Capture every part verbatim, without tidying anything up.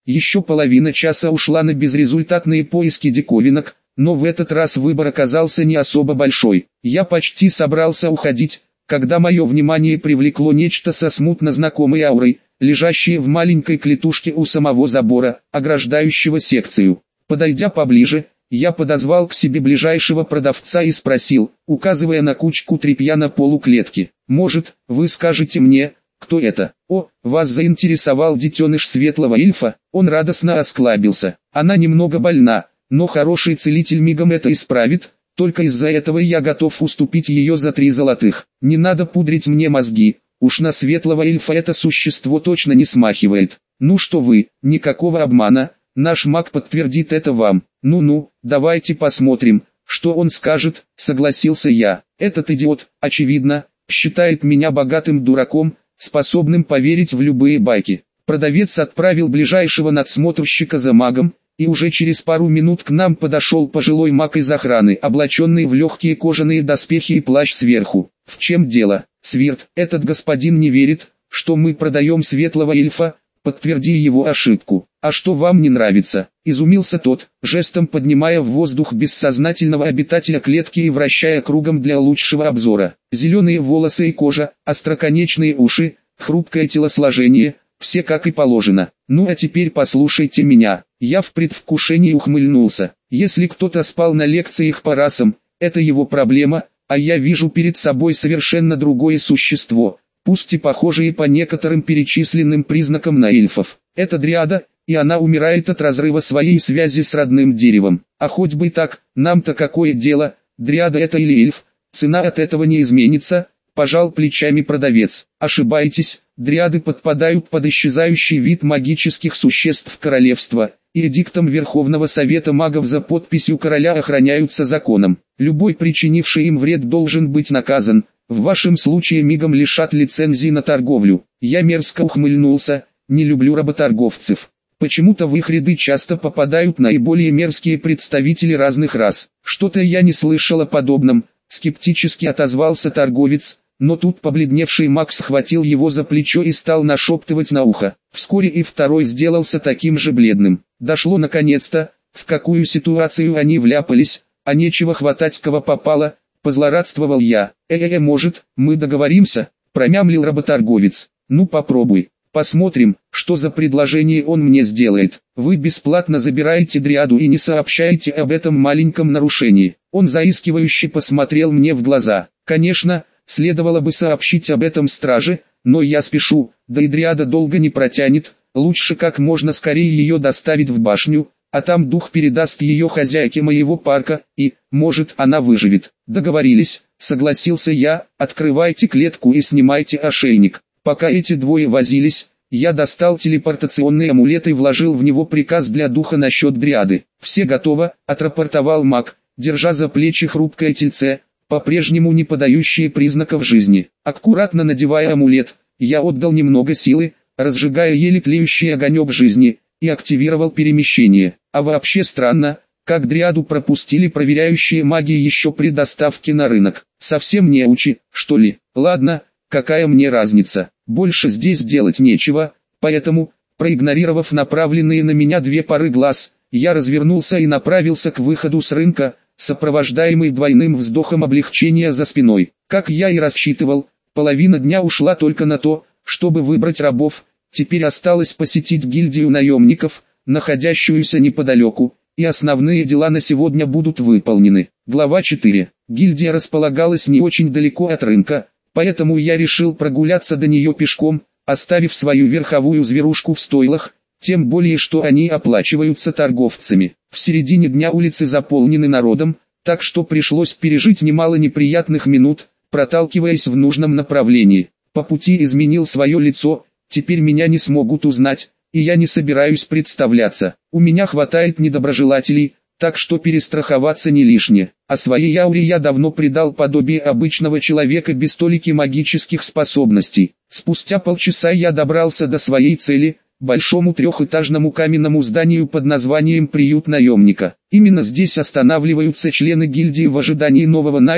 Еще половина часа ушла на безрезультатные поиски диковинок, но в этот раз выбор оказался не особо большой. Я почти собрался уходить, когда мое внимание привлекло нечто со смутно знакомой аурой, лежащее в маленькой клетушке у самого забора, ограждающего секцию. Подойдя поближе, я подозвал к себе ближайшего продавца и спросил, указывая на кучку тряпья на полу клетки: «Может, вы скажете мне, кто это?» «О, вас заинтересовал детеныш светлого эльфа?» Он радостно осклабился. «Она немного больна, но хороший целитель мигом это исправит, только из-за этого я готов уступить ее за три золотых. Не надо пудрить мне мозги, уж на светлого эльфа это существо точно не смахивает. Ну что вы, никакого обмана, наш маг подтвердит это вам. Ну-ну, давайте посмотрим, что он скажет», — согласился я. «Этот идиот, очевидно, считает меня богатым дураком, способным поверить в любые байки». Продавец отправил ближайшего надсмотрщика за магом, и уже через пару минут к нам подошел пожилой маг из охраны, облаченный в легкие кожаные доспехи и плащ сверху. «В чем дело, Свирт? Этот господин не верит, что мы продаем светлого эльфа, подтверди его ошибку». «А что вам не нравится?» — изумился тот, жестом поднимая в воздух бессознательного обитателя клетки и вращая кругом для лучшего обзора. Зеленые волосы и кожа, остроконечные уши, хрупкое телосложение — все как и положено. «Ну а теперь послушайте меня». Я в предвкушении ухмыльнулся. Если кто-то спал на лекциях по расам, это его проблема, а я вижу перед собой совершенно другое существо, пусть и похожее по некоторым перечисленным признакам на эльфов. Это дриада, и она умирает от разрыва своей связи с родным деревом. А хоть бы так, нам-то какое дело, дриада это или эльф, цена от этого не изменится, пожал плечами продавец. Ошибаетесь, дриады подпадают под исчезающий вид магических существ королевства, и эдиктом Верховного Совета магов за подписью короля охраняются законом. Любой причинивший им вред должен быть наказан, в вашем случае мигом лишат лицензии на торговлю. Я мерзко ухмыльнулся, не люблю работорговцев. Почему-то в их ряды часто попадают наиболее мерзкие представители разных рас. Что-то я не слышал о подобном, скептически отозвался торговец, но тут побледневший маг схватил его за плечо и стал нашептывать на ухо. Вскоре и второй сделался таким же бледным. Дошло наконец-то, в какую ситуацию они вляпались, а нечего хватать кого попало, позлорадствовал я. «Э-э-э, может, мы договоримся?» — промямлил работорговец. «Ну попробуй. Посмотрим, что за предложение он мне сделает. Вы бесплатно забираете дриаду и не сообщаете об этом маленьком нарушении». Он заискивающе посмотрел мне в глаза. «Конечно, следовало бы сообщить об этом страже, но я спешу, да и дриада долго не протянет, лучше как можно скорее ее доставить в башню, а там дух передаст ее хозяйке моего парка, и, может, она выживет». «Договорились», — согласился я. «Открывайте клетку и снимайте ошейник». Пока эти двое возились, я достал телепортационный амулет и вложил в него приказ для духа насчет дриады. «Все готово», — отрапортовал маг, держа за плечи хрупкое тельце, по-прежнему не подающее признаков жизни. Аккуратно надевая амулет, я отдал немного силы, разжигая еле тлеющий огонек жизни, и активировал перемещение. А вообще странно, как дриаду пропустили проверяющие маги еще при доставке на рынок. Совсем неучи, что ли? Ладно, какая мне разница, больше здесь делать нечего, поэтому, проигнорировав направленные на меня две пары глаз, я развернулся и направился к выходу с рынка, сопровождаемый двойным вздохом облегчения за спиной. Как я и рассчитывал, половина дня ушла только на то, чтобы выбрать рабов, теперь осталось посетить гильдию наемников, находящуюся неподалеку, и основные дела на сегодня будут выполнены. Глава четыре. Гильдия располагалась не очень далеко от рынка, поэтому я решил прогуляться до нее пешком, оставив свою верховую зверушку в стойлах, тем более что они оплачиваются торговцами. В середине дня улицы заполнены народом, так что пришлось пережить немало неприятных минут, проталкиваясь в нужном направлении. По пути изменил свое лицо, теперь меня не смогут узнать, и я не собираюсь представляться. У меня хватает недоброжелателей, так что перестраховаться не лишнее. А своей ауре я давно придал подобие обычного человека без толики магических способностей. Спустя полчаса я добрался до своей цели, большому трехэтажному каменному зданию под названием «Приют наемника». Именно здесь останавливаются члены гильдии в ожидании нового найма,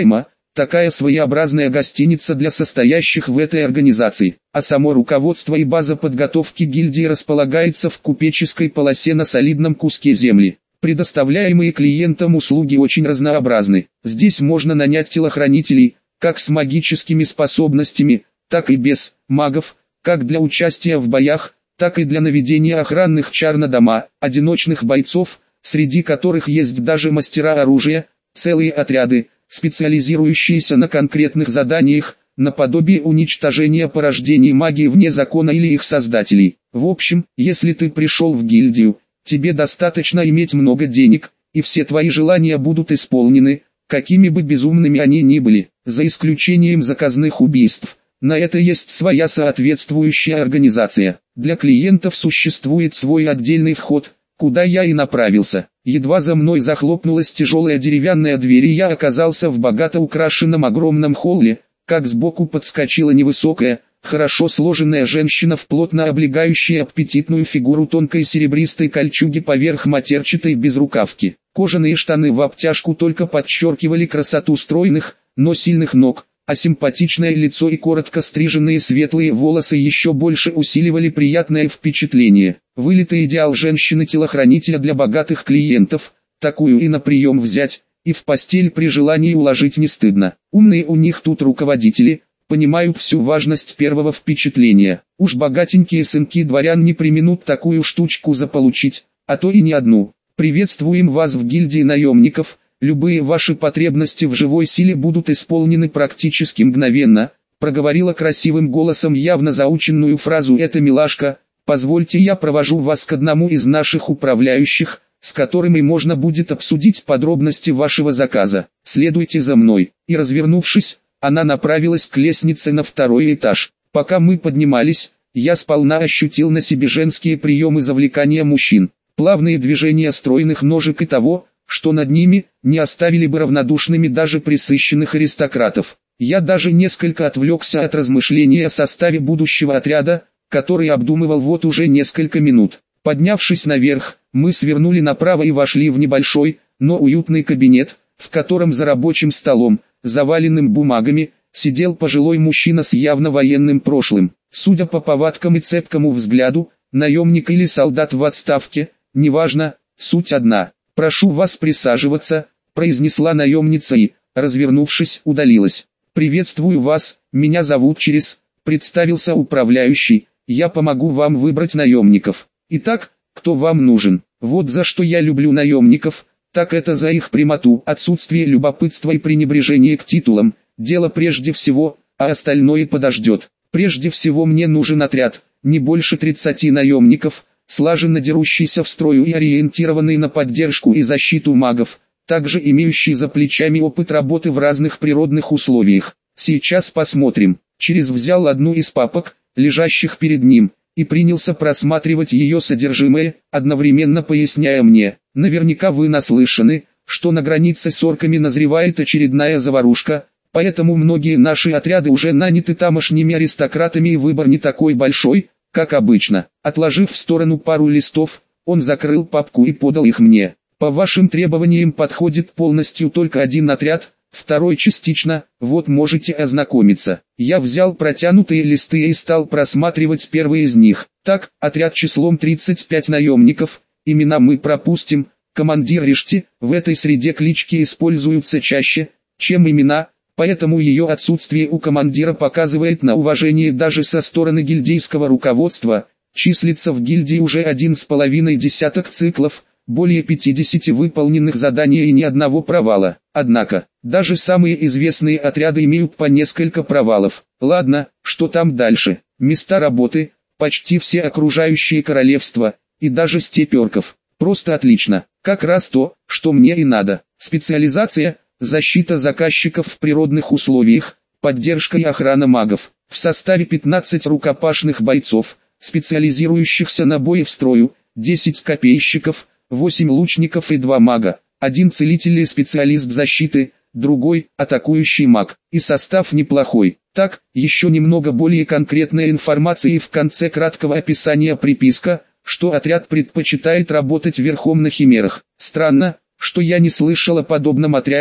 такая своеобразная гостиница для состоящих в этой организации, а само руководство и база подготовки гильдии располагается в купеческой полосе на солидном куске земли. Предоставляемые клиентам услуги очень разнообразны. Здесь можно нанять телохранителей, как с магическими способностями, так и без магов, как для участия в боях, так и для наведения охранных чар на дома, одиночных бойцов, среди которых есть даже мастера оружия, целые отряды, специализирующиеся на конкретных заданиях, наподобие уничтожения порождений магии вне закона или их создателей. В общем, если ты пришел в гильдию, тебе достаточно иметь много денег, и все твои желания будут исполнены, какими бы безумными они ни были, за исключением заказных убийств. На это есть своя соответствующая организация. Для клиентов существует свой отдельный вход, куда я и направился. Едва за мной захлопнулась тяжелая деревянная дверь, и я оказался в богато украшенном огромном холле, как сбоку подскочила невысокая, хорошо сложенная женщина в плотно облегающей аппетитную фигуру тонкой серебристой кольчуги поверх матерчатой безрукавки. Кожаные штаны в обтяжку только подчеркивали красоту стройных, но сильных ног, а симпатичное лицо и коротко стриженные светлые волосы еще больше усиливали приятное впечатление. Вылитый идеал женщины-телохранителя для богатых клиентов, такую и на прием взять, и в постель при желании уложить не стыдно. Умные у них тут руководители, понимают всю важность первого впечатления. Уж богатенькие сынки дворян не преминут такую штучку заполучить, а то и не одну. Приветствуем вас в гильдии наемников. Любые ваши потребности в живой силе будут исполнены практически мгновенно, проговорила красивым голосом явно заученную фразу эта милашка. Позвольте, я провожу вас к одному из наших управляющих, с которыми можно будет обсудить подробности вашего заказа. Следуйте за мной. И развернувшись, она направилась к лестнице на второй этаж. Пока мы поднимались, я сполна ощутил на себе женские приемы завлекания мужчин. Плавные движения стройных ножек и того, что над ними, не оставили бы равнодушными даже пресыщенных аристократов. Я даже несколько отвлекся от размышления о составе будущего отряда, который обдумывал вот уже несколько минут. Поднявшись наверх, мы свернули направо и вошли в небольшой, но уютный кабинет, в котором за рабочим столом, заваленным бумагами, сидел пожилой мужчина с явно военным прошлым. Судя по повадкам и цепкому взгляду, наемник или солдат в отставке, неважно, суть одна. «Прошу вас присаживаться», — произнесла наемница и, развернувшись, удалилась. «Приветствую вас, меня зовут Через», — представился управляющий, «я помогу вам выбрать наемников. Итак, кто вам нужен? Вот за что я люблю наемников, так это за их прямоту, отсутствие любопытства и пренебрежение к титулам, дело прежде всего, а остальное подождет. Прежде всего мне нужен отряд, не больше тридцати наемников, слаженно дерущийся в строю и ориентированный на поддержку и защиту магов, также имеющий за плечами опыт работы в разных природных условиях. Сейчас посмотрим». Через взял одну из папок, лежащих перед ним, и принялся просматривать ее содержимое, одновременно поясняя мне: «Наверняка вы наслышаны, что на границе с орками назревает очередная заварушка, поэтому многие наши отряды уже наняты тамошними аристократами и выбор не такой большой, как обычно». Отложив в сторону пару листов, он закрыл папку и подал их мне. «По вашим требованиям подходит полностью только один отряд, второй частично, вот можете ознакомиться». Я взял протянутые листы и стал просматривать первый из них. Так, отряд числом тридцать пять наемников, имена мы пропустим, командир Ришти, в этой среде клички используются чаще, чем имена, поэтому ее отсутствие у командира показывает на уважение даже со стороны гильдейского руководства. Числится в гильдии уже один с половиной десяток циклов, более пятидесяти выполненных заданий и ни одного провала. Однако, даже самые известные отряды имеют по несколько провалов. Ладно, что там дальше? Места работы, почти все окружающие королевства, и даже степь орков. Просто отлично, как раз то, что мне и надо. Специализация, защита заказчиков в природных условиях, поддержка и охрана магов. В составе пятнадцать рукопашных бойцов, специализирующихся на бое в строю, десять копейщиков, восемь лучников и два мага, один целитель и специалист защиты, другой – атакующий маг. И состав неплохой. Так, еще немного более конкретной информации и в конце краткого описания приписка, что отряд предпочитает работать верхом на химерах. Странно, что я не слышал о подобном отряде,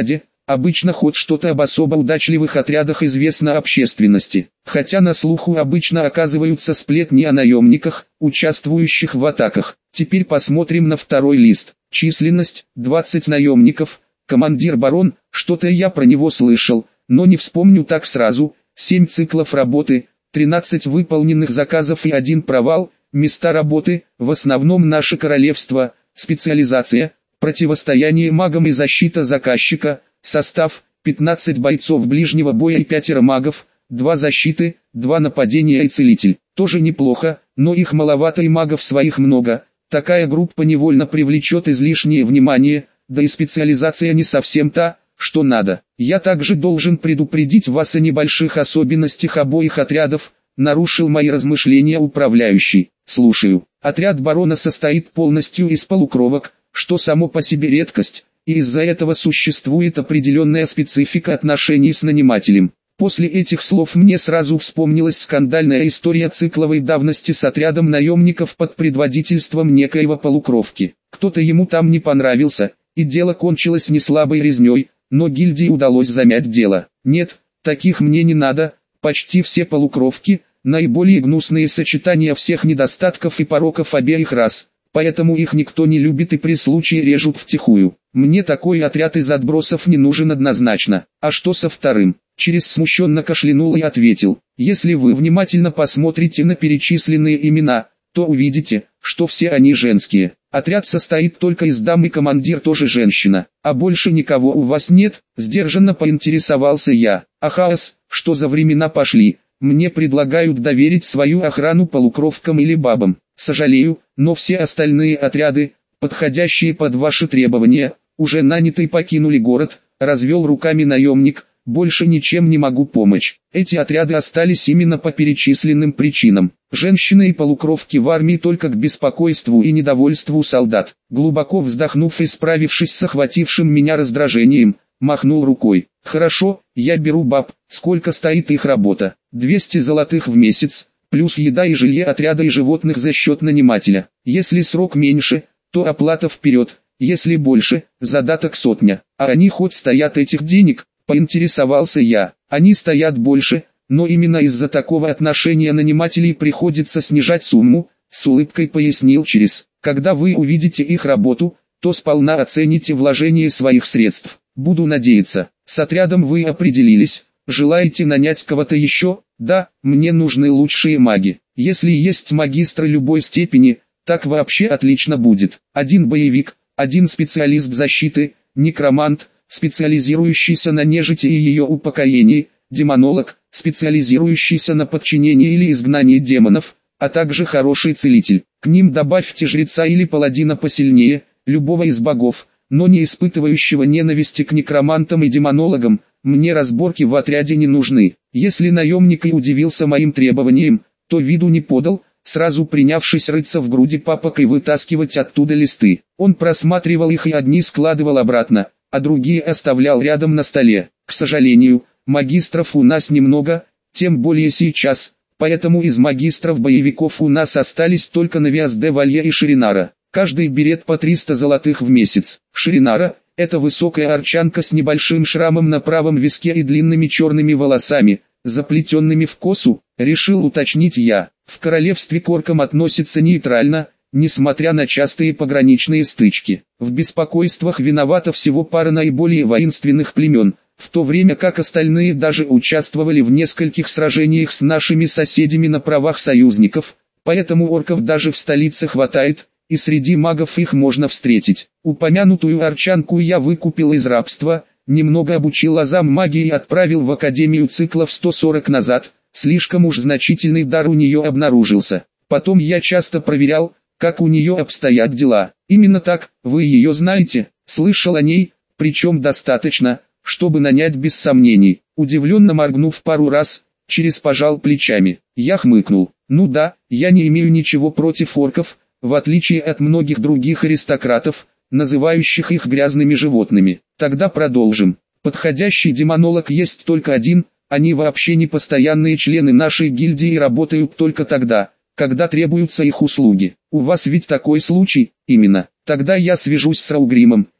Обычно хоть что-то об особо удачливых отрядах известно общественности, хотя на слуху обычно оказываются сплетни о наемниках, участвующих в атаках. Теперь посмотрим на второй лист. Численность – двадцать наемников, командир барон, что-то я про него слышал, но не вспомню так сразу. семь циклов работы, тринадцать выполненных заказов и один провал. Места работы – в основном наше королевство, специализация – противостояние магам и защита заказчика. Состав – пятнадцать бойцов ближнего боя и пятеро магов, два защиты, два нападения и целитель. Тоже неплохо, но их маловато и магов своих много. Такая группа невольно привлечет излишнее внимание, да и специализация не совсем та, что надо. Я также должен предупредить вас о небольших особенностях обоих отрядов, нарушил мои размышления управляющий. Слушаю. Отряд барона состоит полностью из полукровок, что само по себе редкость. И из-за этого существует определенная специфика отношений с нанимателем. После этих слов мне сразу вспомнилась скандальная история цикловой давности с отрядом наемников под предводительством некоего полукровки. Кто-то ему там не понравился, и дело кончилось не слабой резней, но гильдии удалось замять дело. Нет, таких мне не надо, почти все полукровки, наиболее гнусные сочетания всех недостатков и пороков обеих рас, поэтому их никто не любит и при случае режут втихую. Мне такой отряд из отбросов не нужен однозначно. А что со вторым? Через смущенно кашлянул и ответил. Если вы внимательно посмотрите на перечисленные имена, то увидите, что все они женские. Отряд состоит только из дам и командир тоже женщина. А больше никого у вас нет? Сдержанно поинтересовался я. Ахаос, что за времена пошли? Мне предлагают доверить свою охрану полукровкам или бабам. Сожалею, но все остальные отряды, подходящие под ваши требования, уже наняты и покинули город, развел руками наемник. Больше ничем не могу помочь. Эти отряды остались именно по перечисленным причинам. Женщины и полукровки в армии только к беспокойству и недовольству солдат. Глубоко вздохнув и справившись с охватившим меня раздражением, махнул рукой. Хорошо, я беру баб. Сколько стоит их работа? двести золотых в месяц, плюс еда и жилье отряда и животных за счет нанимателя. Если срок меньше, то оплата вперед. Если больше, задаток сотня. А они хоть стоят этих денег? Поинтересовался я. Они стоят больше, но именно из-за такого отношения нанимателей приходится снижать сумму, с улыбкой пояснил через. Когда вы увидите их работу, то сполна оцените вложение своих средств. Буду надеяться. С отрядом вы определились. Желаете нанять кого-то еще? Да, мне нужны лучшие маги. Если есть магистры любой степени, так вообще отлично будет. Один боевик, один специалист защиты, некромант, специализирующийся на нежити и ее упокоении, демонолог, специализирующийся на подчинении или изгнании демонов, а также хороший целитель. К ним добавьте жреца или паладина посильнее, любого из богов, но не испытывающего ненависти к некромантам и демонологам. Мне разборки в отряде не нужны. Если наемник и удивился моим требованиям, то виду не подал, сразу принявшись рыться в груди папок и вытаскивать оттуда листы. Он просматривал их и одни складывал обратно, а другие оставлял рядом на столе. К сожалению, магистров у нас немного, тем более сейчас, поэтому из магистров-боевиков у нас остались только Навиас де Валье и Ширинара. Каждый берет по триста золотых в месяц. Ширинара – это высокая арчанка с небольшим шрамом на правом виске и длинными черными волосами, заплетенными в косу, решил уточнить я. В королевстве к оркам относится нейтрально, несмотря на частые пограничные стычки. В беспокойствах виновата всего пара наиболее воинственных племен, в то время как остальные даже участвовали в нескольких сражениях с нашими соседями на правах союзников, поэтому орков даже в столице хватает, и среди магов их можно встретить. Упомянутую арчанку я выкупил из рабства, немного обучил азам магии и отправил в Академию циклов сто сорок назад, слишком уж значительный дар у нее обнаружился. Потом я часто проверял, как у нее обстоят дела. Именно так, вы ее знаете, слышал о ней, причем достаточно, чтобы нанять без сомнений. Удивленно моргнув пару раз, через пожал плечами. Я хмыкнул. Ну да, я не имею ничего против орков, в отличие от многих других аристократов, называющих их грязными животными. Тогда продолжим. Подходящий демонолог есть только один, они вообще не постоянные члены нашей гильдии и работают только тогда, когда требуются их услуги. У вас ведь такой случай? Именно. Тогда я свяжусь с Раугримом,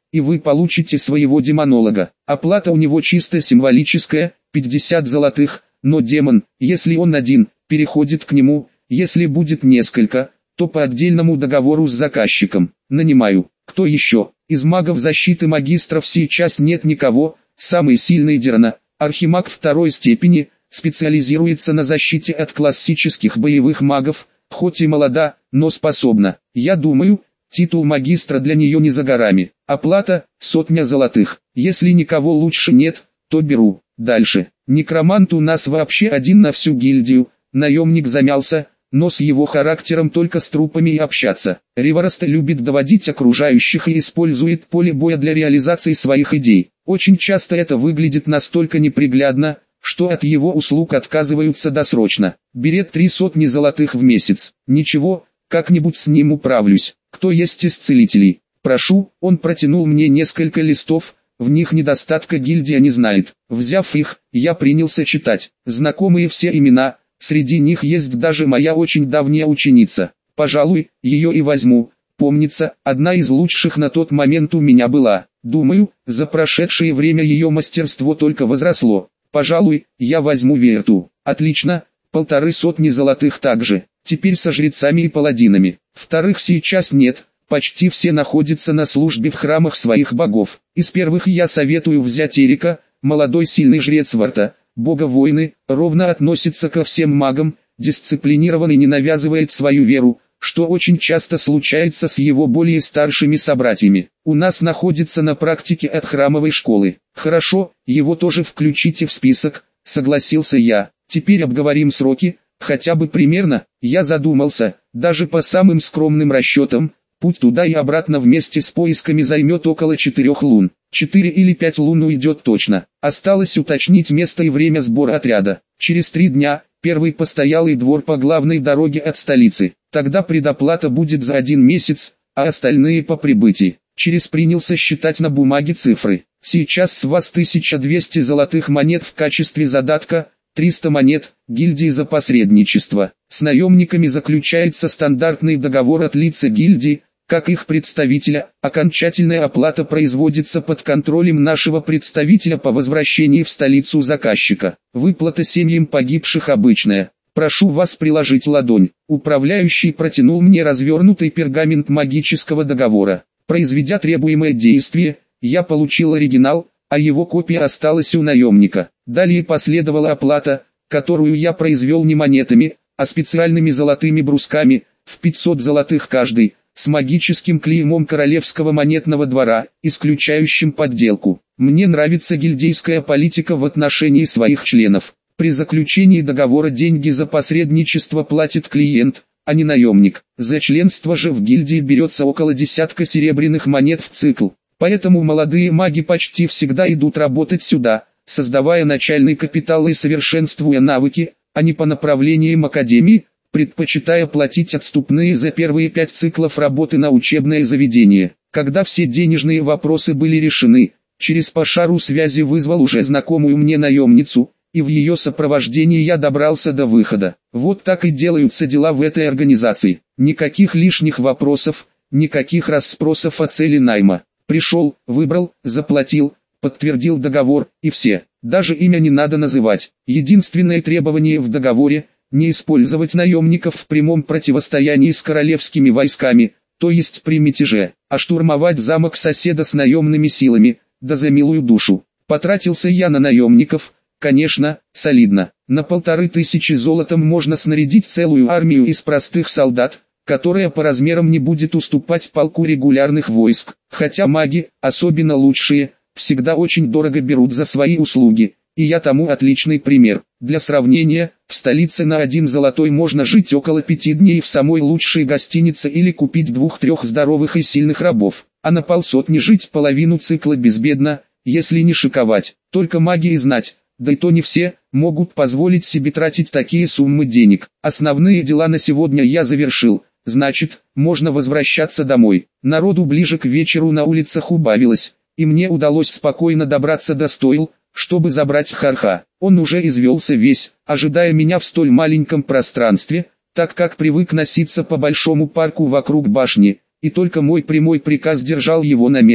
и вы получите своего демонолога. Оплата у него чисто символическая, пятьдесят золотых, но демон, если он один, переходит к нему, если будет несколько, то по отдельному договору с заказчиком. Нанимаю. Кто еще? Из магов защиты магистров сейчас нет никого. Самый сильный Дерна, архимаг второй степени, специализируется на защите от классических боевых магов, хоть и молода, но способна. Я думаю, титул магистра для нее не за горами. Оплата – сотня золотых. Если никого лучше нет, то беру. Дальше. Некромант у нас вообще один на всю гильдию. Наемник замялся, но с его характером только с трупами и общаться. Ривараста любит доводить окружающих и использует поле боя для реализации своих идей. Очень часто это выглядит настолько неприглядно, что от его услуг отказываются досрочно. Берет три сотни золотых в месяц. Ничего, как-нибудь с ним управлюсь. Кто есть из целителей? Прошу, он протянул мне несколько листов, в них недостатка гильдия не знает. Взяв их, я принялся читать. Знакомые все имена, среди них есть даже моя очень давняя ученица. Пожалуй, ее и возьму. Помнится, одна из лучших на тот момент у меня была. Думаю, за прошедшее время ее мастерство только возросло. Пожалуй, я возьму Верту. Отлично, полторы сотни золотых также. Теперь со жрецами и паладинами. Вторых сейчас нет, почти все находятся на службе в храмах своих богов. Из первых я советую взять Эрика, молодой сильный жрец Варта, бога войны, ровно относится ко всем магам, дисциплинирован и не навязывает свою веру, что очень часто случается с его более старшими собратьями. У нас находится на практике от храмовой школы. Хорошо, его тоже включите в список, согласился я. Теперь обговорим сроки, хотя бы примерно. Я задумался, даже по самым скромным расчетам, путь туда и обратно вместе с поисками займет около четырех лун. Четыре или пять лун уйдет точно. Осталось уточнить место и время сбора отряда. Через три дня, первый постоялый двор по главной дороге от столицы. Тогда предоплата будет за один месяц, а остальные по прибытии. Через принялся считать на бумаге цифры. Сейчас с вас тысяча двести золотых монет в качестве задатка, триста монет, гильдии за посредничество. С наемниками заключается стандартный договор от лица гильдии, как их представителя. Окончательная оплата производится под контролем нашего представителя по возвращении в столицу заказчика. Выплата семьям погибших обычная. Прошу вас приложить ладонь. Управляющий протянул мне развернутый пергамент магического договора. Произведя требуемое действие, я получил оригинал, а его копия осталась у наемника. Далее последовала оплата, которую я произвел не монетами, а специальными золотыми брусками, в пятьсот золотых каждый, с магическим клеймом королевского монетного двора, исключающим подделку. Мне нравится гильдейская политика в отношении своих членов. При заключении договора деньги за посредничество платит клиент, а не наемник. За членство же в гильдии берется около десятка серебряных монет в цикл. Поэтому молодые маги почти всегда идут работать сюда, создавая начальный капитал и совершенствуя навыки, а не по направлениям академии, предпочитая платить отступные за первые пять циклов работы на учебное заведение. Когда все денежные вопросы были решены, через Пашару связи вызвал уже знакомую мне наемницу, и в ее сопровождении я добрался до выхода. Вот так и делаются дела в этой организации. Никаких лишних вопросов, никаких расспросов о цели найма. Пришел, выбрал, заплатил, подтвердил договор, и все. Даже имя не надо называть. Единственное требование в договоре – не использовать наемников в прямом противостоянии с королевскими войсками, то есть при мятеже, а штурмовать замок соседа с наемными силами, да за милую душу. Потратился я на наемников, конечно, солидно. На полторы тысячи золотом можно снарядить целую армию из простых солдат, которая по размерам не будет уступать полку регулярных войск, хотя маги, особенно лучшие, всегда очень дорого берут за свои услуги, и я тому отличный пример. Для сравнения, в столице на один золотой можно жить около пяти дней в самой лучшей гостинице или купить двух-трех здоровых и сильных рабов, а на полсотни жить половину цикла безбедно, если не шиковать. Только маги и знать, да и то не все, могут позволить себе тратить такие суммы денег. Основные дела на сегодня я завершил. Значит, можно возвращаться домой. Народу ближе к вечеру на улицах убавилось, и мне удалось спокойно добраться до стойл, чтобы забрать Харха. Он уже извелся весь, ожидая меня в столь маленьком пространстве, так как привык носиться по большому парку вокруг башни, и только мой прямой приказ держал его на месте.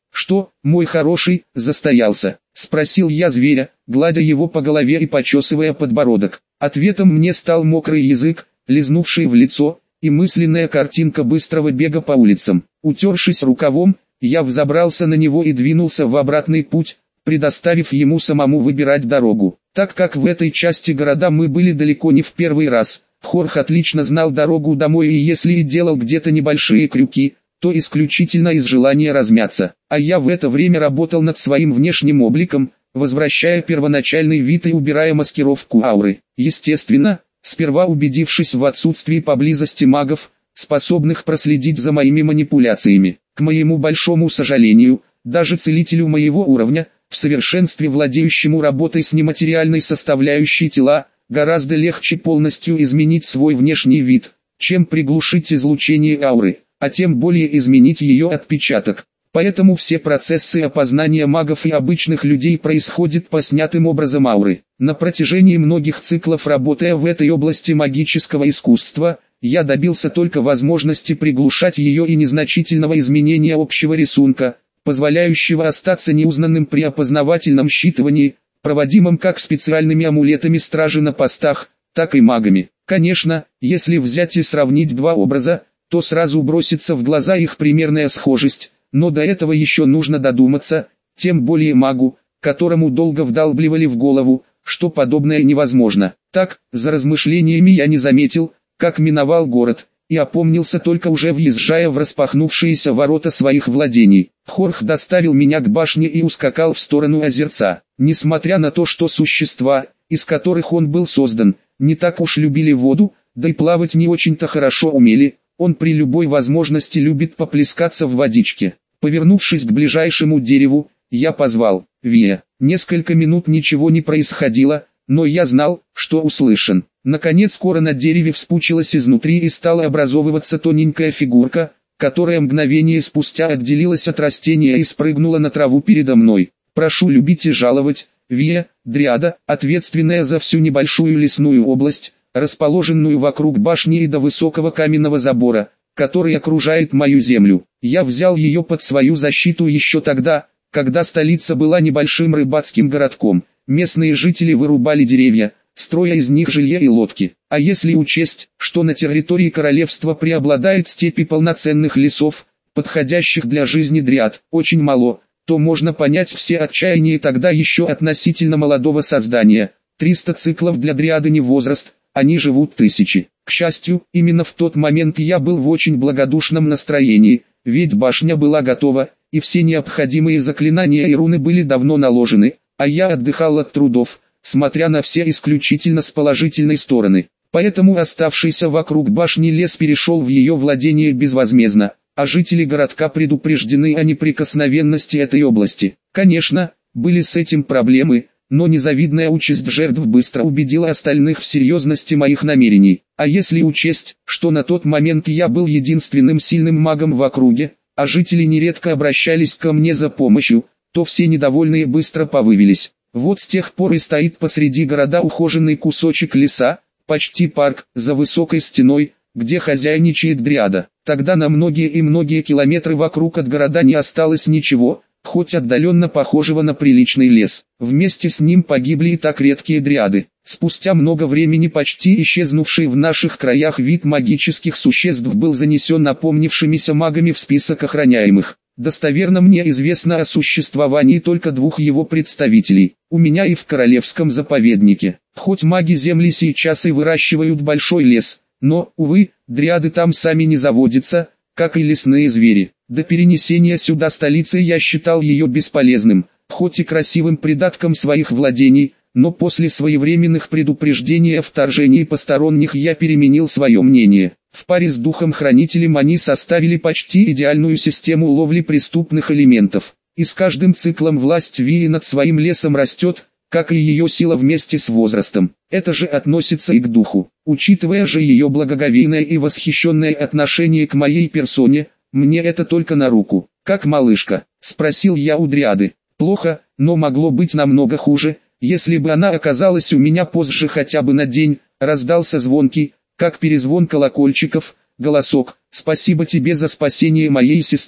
«Что, мой хороший, застоялся?» — спросил я зверя, гладя его по голове и почесывая подбородок. Ответом мне стал мокрый язык, лизнувший в лицо, и мысленная картинка быстрого бега по улицам. Утершись рукавом, я взобрался на него и двинулся в обратный путь, предоставив ему самому выбирать дорогу. Так как в этой части города мы были далеко не в первый раз, Хорх отлично знал дорогу домой, и если и делал где-то небольшие крюки, то исключительно из желания размяться. А я в это время работал над своим внешним обликом, возвращая первоначальный вид и убирая маскировку ауры. Естественно, сперва убедившись в отсутствии поблизости магов, способных проследить за моими манипуляциями. К моему большому сожалению, даже целителю моего уровня, в совершенстве владеющему работой с нематериальной составляющей тела, гораздо легче полностью изменить свой внешний вид, чем приглушить излучение ауры, а тем более изменить ее отпечаток. Поэтому все процессы опознания магов и обычных людей происходят по снятым образом ауры. На протяжении многих циклов, работая в этой области магического искусства, я добился только возможности приглушать ее и незначительного изменения общего рисунка, позволяющего остаться неузнанным при опознавательном считывании, проводимым как специальными амулетами стражи на постах, так и магами. Конечно, если взять и сравнить два образа, то сразу бросится в глаза их примерная схожесть, но до этого еще нужно додуматься, тем более магу, которому долго вдалбливали в голову, что подобное невозможно. Так, за размышлениями я не заметил, как миновал город, и опомнился только уже въезжая в распахнувшиеся ворота своих владений. Хорх доставил меня к башне и ускакал в сторону озерца. Несмотря на то, что существа, из которых он был создан, не так уж любили воду, да и плавать не очень-то хорошо умели, он при любой возможности любит поплескаться в водичке. Повернувшись к ближайшему дереву, я позвал «Вия». Несколько минут ничего не происходило, но я знал, что услышан. Наконец кора на дереве вспучилась изнутри и стала образовываться тоненькая фигурка, которая мгновение спустя отделилась от растения и спрыгнула на траву передо мной. «Прошу любить и жаловать, Вия, дриада, ответственная за всю небольшую лесную область, расположенную вокруг башни и до высокого каменного забора, который окружает мою землю. Я взял ее под свою защиту еще тогда, когда столица была небольшим рыбацким городком. Местные жители вырубали деревья, строя из них жилья и лодки. А если учесть, что на территории королевства преобладают степи полноценных лесов, подходящих для жизни дриад, очень мало, то можно понять все отчаяния тогда еще относительно молодого создания. триста циклов для дриады не возраст, они живут тысячи. К счастью, именно в тот момент я был в очень благодушном настроении, ведь башня была готова, и все необходимые заклинания и руны были давно наложены, а я отдыхал от трудов, смотря на все исключительно с положительной стороны. Поэтому оставшийся вокруг башни лес перешел в ее владение безвозмездно, а жители городка предупреждены о неприкосновенности этой области. Конечно, были с этим проблемы, но незавидная участь жертв быстро убедила остальных в серьезности моих намерений. А если учесть, что на тот момент я был единственным сильным магом в округе, а жители нередко обращались ко мне за помощью, то все недовольные быстро повывелись. Вот с тех пор и стоит посреди города ухоженный кусочек леса, почти парк, за высокой стеной, где хозяйничает дриада. Тогда на многие и многие километры вокруг от города не осталось ничего, хоть отдаленно похожего на приличный лес. Вместе с ним погибли и так редкие дриады. Спустя много времени почти исчезнувший в наших краях вид магических существ был занесен напомнившимися магами в список охраняемых. Достоверно мне известно о существовании только двух его представителей, у меня и в королевском заповеднике. Хоть маги земли сейчас и выращивают большой лес, но, увы, дриады там сами не заводятся, как и лесные звери. До перенесения сюда столицы я считал ее бесполезным, хоть и красивым придатком своих владений, но после своевременных предупреждений о вторжении посторонних я переменил свое мнение. В паре с духом-хранителем они составили почти идеальную систему ловли преступных элементов. И с каждым циклом власть Вии над своим лесом растет, как и ее сила вместе с возрастом. Это же относится и к духу. Учитывая же ее благоговейное и восхищенное отношение к моей персоне, мне это только на руку. «Как малышка?» – спросил я у дриады. «Плохо, но могло быть намного хуже, если бы она оказалась у меня позже хотя бы на день», – раздался звонкий, как перезвон колокольчиков, голосок. «Спасибо тебе за спасение моей сестры,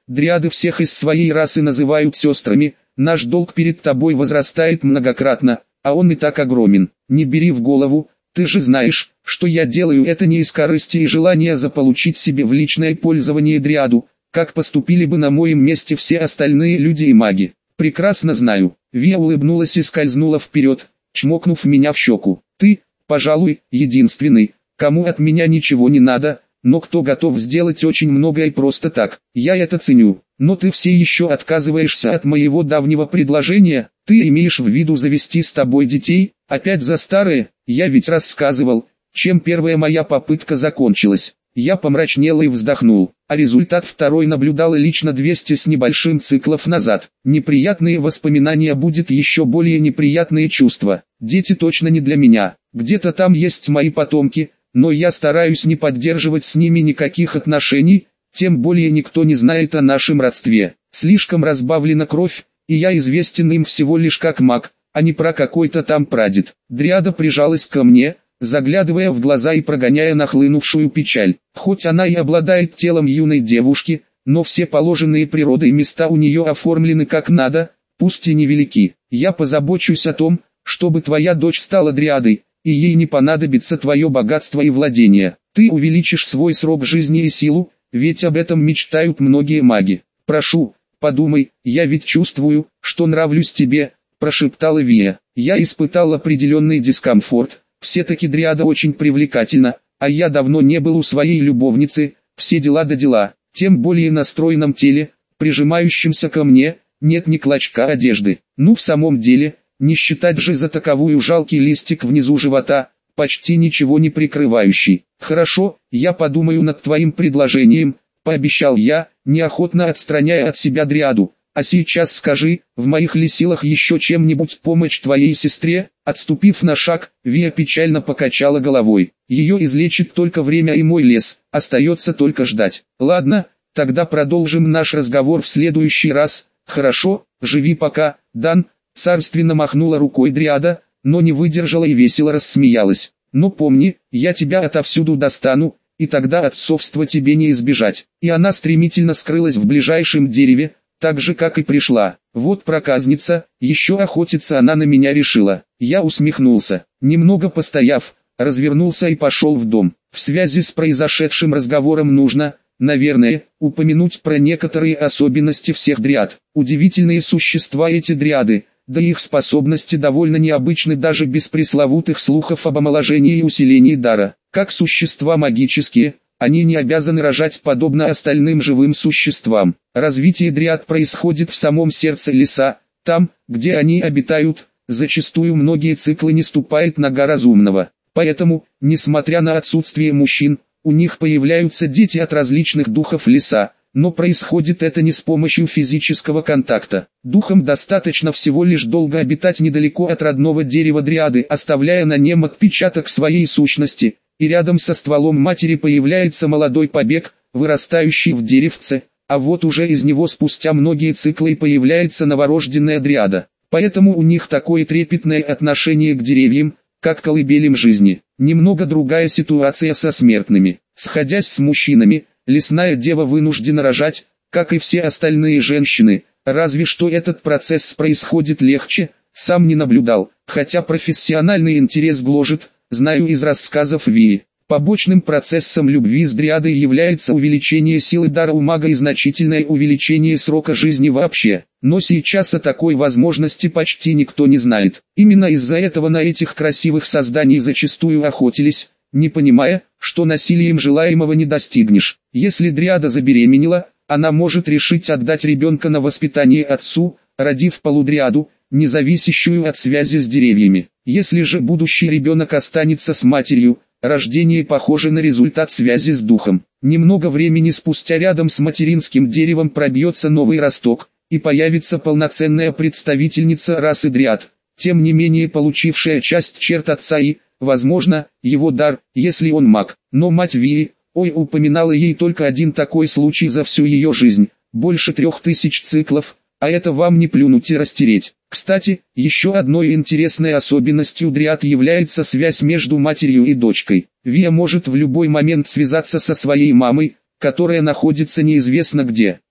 Дриады всех из своей расы называют сестрами, наш долг перед тобой возрастает многократно, а он и так огромен. Не бери в голову, ты же знаешь, что я делаю это не из корысти и желания заполучить себе в личное пользование дриаду, как поступили бы на моем месте все остальные люди и маги. Прекрасно знаю. Вия улыбнулась и скользнула вперед, чмокнув меня в щеку. Ты, пожалуй, единственный, кому от меня ничего не надо, но кто готов сделать очень многое просто так. Я это ценю. Но ты все еще отказываешься от моего давнего предложения. Ты имеешь в виду завести с тобой детей? Опять за старое? Я ведь рассказывал, чем первая моя попытка закончилась. Я помрачнел и вздохнул, а результат второй наблюдал лично двести с небольшим циклов назад. Неприятные воспоминания будет еще более неприятные чувства. Дети точно не для меня. Где-то там есть мои потомки, но я стараюсь не поддерживать с ними никаких отношений, тем более никто не знает о нашем родстве. Слишком разбавлена кровь, и я известен им всего лишь как маг, а не про какой-то там прадед. Дриада прижалась ко мне, заглядывая в глаза и прогоняя нахлынувшую печаль. Хоть она и обладает телом юной девушки, но все положенные природой места у нее оформлены как надо, пусть и невелики. Я позабочусь о том, чтобы твоя дочь стала дриадой, и ей не понадобится твое богатство и владение. Ты увеличишь свой срок жизни и силу, ведь об этом мечтают многие маги. Прошу, подумай, я ведь чувствую, что нравлюсь тебе, прошептала Вия. Я испытал определенный дискомфорт. Все-таки дриада очень привлекательна, а я давно не был у своей любовницы, все дела да дела, тем более на стройном теле, прижимающемся ко мне, нет ни клочка одежды. Ну в самом деле, не считать же за таковую жалкий листик внизу живота, почти ничего не прикрывающий. Хорошо, я подумаю над твоим предложением, пообещал я, неохотно отстраняя от себя дриаду. А сейчас скажи, в моих ли силах еще чем-нибудь помочь твоей сестре? Отступив на шаг, Вия печально покачала головой. Ее излечит только время и мой лес, остается только ждать. Ладно, тогда продолжим наш разговор в следующий раз. Хорошо, живи пока, Дан. Царственно махнула рукой дриада, но не выдержала и весело рассмеялась. Но помни, я тебя отовсюду достану, и тогда отцовства тебе не избежать. И она стремительно скрылась в ближайшем дереве, так же как и пришла. Вот проказница, еще охотиться она на меня решила. Я усмехнулся. Немного постояв, развернулся и пошел в дом. В связи с произошедшим разговором нужно, наверное, упомянуть про некоторые особенности всех дриад. Удивительные существа эти дриады, да и их способности довольно необычны даже без пресловутых слухов об омоложении и усилении дара. Как существа магические, они не обязаны рожать подобно остальным живым существам. Развитие дриад происходит в самом сердце леса, там, где они обитают, зачастую многие циклы не ступает нога разумного. Поэтому, несмотря на отсутствие мужчин, у них появляются дети от различных духов леса, но происходит это не с помощью физического контакта. Духам достаточно всего лишь долго обитать недалеко от родного дерева дриады, оставляя на нем отпечаток своей сущности, и рядом со стволом матери появляется молодой побег, вырастающий в деревце, а вот уже из него спустя многие циклы появляется новорожденная дриада. Поэтому у них такое трепетное отношение к деревьям, как к колыбелям жизни. Немного другая ситуация со смертными. Сходясь с мужчинами, лесная дева вынуждена рожать, как и все остальные женщины, разве что этот процесс происходит легче, сам не наблюдал, хотя профессиональный интерес гложет, знаю из рассказов Вии. Побочным процессом любви с дриадой является увеличение силы дара у мага и значительное увеличение срока жизни вообще. Но сейчас о такой возможности почти никто не знает. Именно из-за этого на этих красивых созданий зачастую охотились, не понимая, что насилием желаемого не достигнешь. Если дриада забеременела, она может решить отдать ребенка на воспитание отцу, родив полудриаду, не зависящую от связи с деревьями. Если же будущий ребенок останется с матерью, рождение похоже на результат связи с духом. Немного времени спустя рядом с материнским деревом пробьется новый росток, и появится полноценная представительница расы дриад, тем не менее получившая часть черт отца и, возможно, его дар, если он маг. Но мать Вии, ой, упоминала ей только один такой случай за всю ее жизнь, больше трех тысяч циклов, а это вам не плюнуть и растереть. Кстати, еще одной интересной особенностью дриад является связь между матерью и дочкой. Вия может в любой момент связаться со своей мамой, которая находится неизвестно где.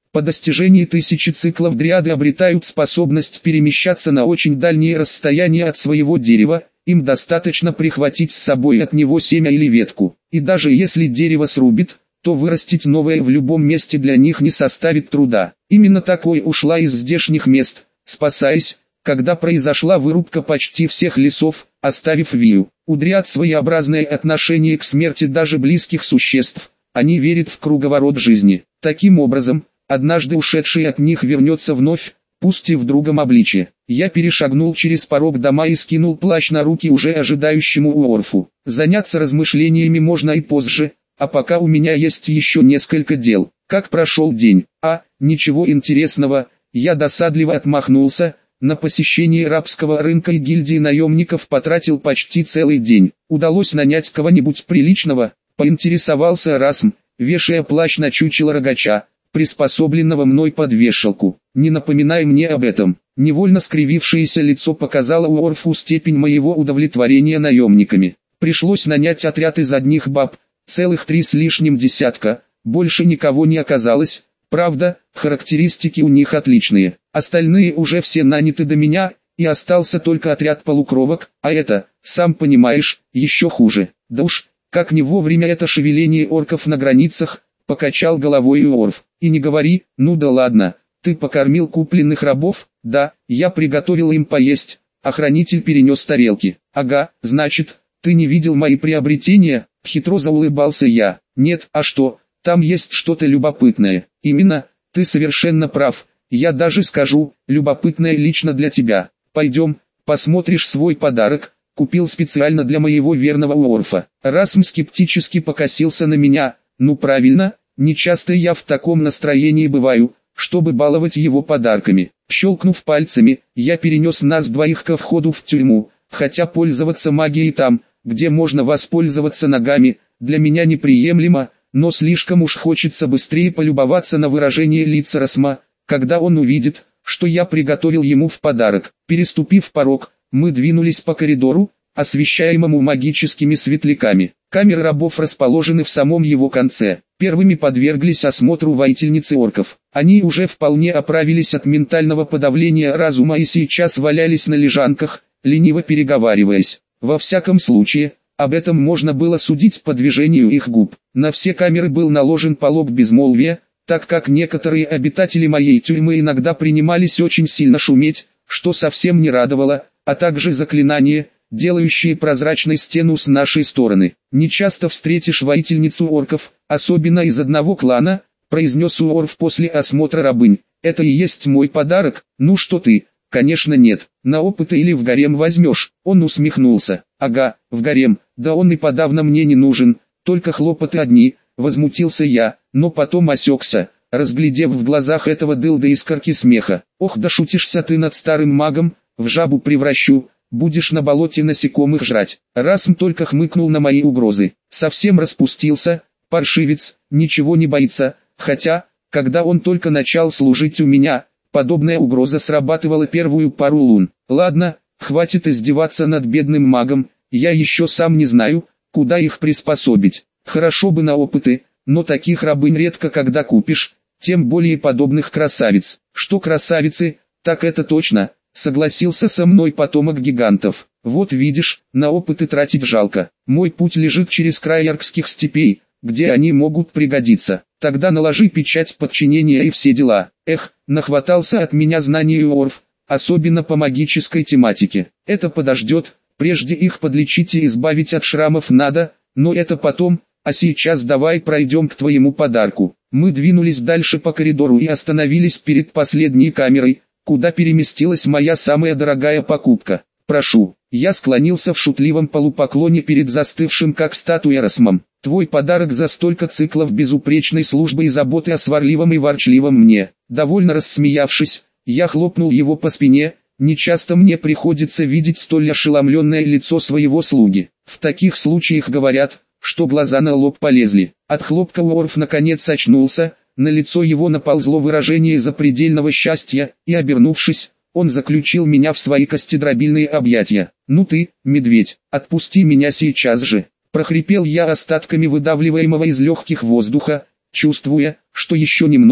По достижении тысячи циклов дриады обретают способность перемещаться на очень дальние расстояния от своего дерева, им достаточно прихватить с собой от него семя или ветку. И даже если дерево срубит, то вырастить новое в любом месте для них не составит труда. Именно такой ушла из здешних мест, спасаясь, когда произошла вырубка почти всех лесов, оставив Вию. У дриад своеобразное отношение к смерти даже близких существ, они верят в круговорот жизни. Таким образом, однажды ушедший от них вернется вновь, пусть и в другом обличье. Я перешагнул через порог дома и скинул плащ на руки уже ожидающему Уорфу. Заняться размышлениями можно и позже, а пока у меня есть еще несколько дел. Как прошел день? А, ничего интересного, я досадливо отмахнулся. На посещение рабского рынка и гильдии наемников потратил почти целый день. Удалось нанять кого-нибудь приличного, поинтересовался Расм, вешая плащ на чучело рогача, приспособленного мной под вешалку. Не напоминай мне об этом. Невольно скривившееся лицо показало Уорфу степень моего удовлетворения наемниками. Пришлось нанять отряд из одних баб, целых три с лишним десятка, больше никого не оказалось. Правда, характеристики у них отличные. Остальные уже все наняты до меня, и остался только отряд полукровок, а это, сам понимаешь, еще хуже. Да уж, как не вовремя это шевеление орков на границах, покачал головой Уорф. И не говори, ну да ладно, ты покормил купленных рабов? Да, я приготовил им поесть. Охранитель перенес тарелки. Ага, значит, ты не видел мои приобретения? Хитро заулыбался я. Нет, а что? Там есть что-то любопытное. Именно, ты совершенно прав. Я даже скажу, любопытное лично для тебя. Пойдем, посмотришь свой подарок. Купил специально для моего верного Уорфа. Расм скептически покосился на меня. Ну правильно, не часто я в таком настроении бываю, чтобы баловать его подарками. Щелкнув пальцами, я перенес нас двоих ко входу в тюрьму, хотя пользоваться магией там, где можно воспользоваться ногами, для меня неприемлемо, но слишком уж хочется быстрее полюбоваться на выражение лица Расма, когда он увидит, что я приготовил ему в подарок. Переступив порог, мы двинулись по коридору, освещаемому магическими светляками. Камеры рабов расположены в самом его конце. Первыми подверглись осмотру воительницы орков. Они уже вполне оправились от ментального подавления разума и сейчас валялись на лежанках, лениво переговариваясь. Во всяком случае, об этом можно было судить по движению их губ. На все камеры был наложен полог безмолвия, так как некоторые обитатели моей тюрьмы иногда принимались очень сильно шуметь, что совсем не радовало, а также заклинания, делающие прозрачной стену с нашей стороны. «Не часто встретишь воительницу орков, особенно из одного клана», произнес Уорф после осмотра рабынь. «Это и есть мой подарок? Ну что ты?» «Конечно нет. На опыты или в гарем возьмешь?» Он усмехнулся. «Ага, в гарем. Да он и подавно мне не нужен. Только хлопоты одни», возмутился я, но потом осекся, разглядев в глазах этого дылда искорки смеха. «Ох, да шутишься ты над старым магом, в жабу превращу, будешь на болоте насекомых жрать». Расм только хмыкнул на мои угрозы. Совсем распустился, паршивец, ничего не боится, хотя, когда он только начал служить у меня, подобная угроза срабатывала первую пару лун. Ладно, хватит издеваться над бедным магом, я еще сам не знаю, куда их приспособить. Хорошо бы на опыты, но таких рабынь редко когда купишь, тем более подобных красавиц. Что красавицы, так это точно, согласился со мной потомок гигантов. Вот видишь, на опыты тратить жалко. Мой путь лежит через край аркских степей, где они могут пригодиться. Тогда наложи печать подчинения и все дела. Эх, нахватался от меня знаний Уорф, особенно по магической тематике. Это подождет, прежде их подлечить и избавить от шрамов надо, но это потом, а сейчас давай пройдем к твоему подарку. Мы двинулись дальше по коридору и остановились перед последней камерой, куда переместилась моя самая дорогая покупка. Прошу. Я склонился в шутливом полупоклоне перед застывшим как статуя Расмом. Твой подарок за столько циклов безупречной службы и заботы о сварливом и ворчливом мне. Довольно рассмеявшись, я хлопнул его по спине. Нечасто мне приходится видеть столь ошеломленное лицо своего слуги. В таких случаях говорят, что глаза на лоб полезли. От хлопка Уорф наконец очнулся, на лицо его наползло выражение запредельного счастья, и обернувшись, он заключил меня в свои костедробильные объятия. «Ну ты, медведь, отпусти меня сейчас же!» Прохрипел я остатками выдавливаемого из легких воздуха, чувствуя, что еще немного,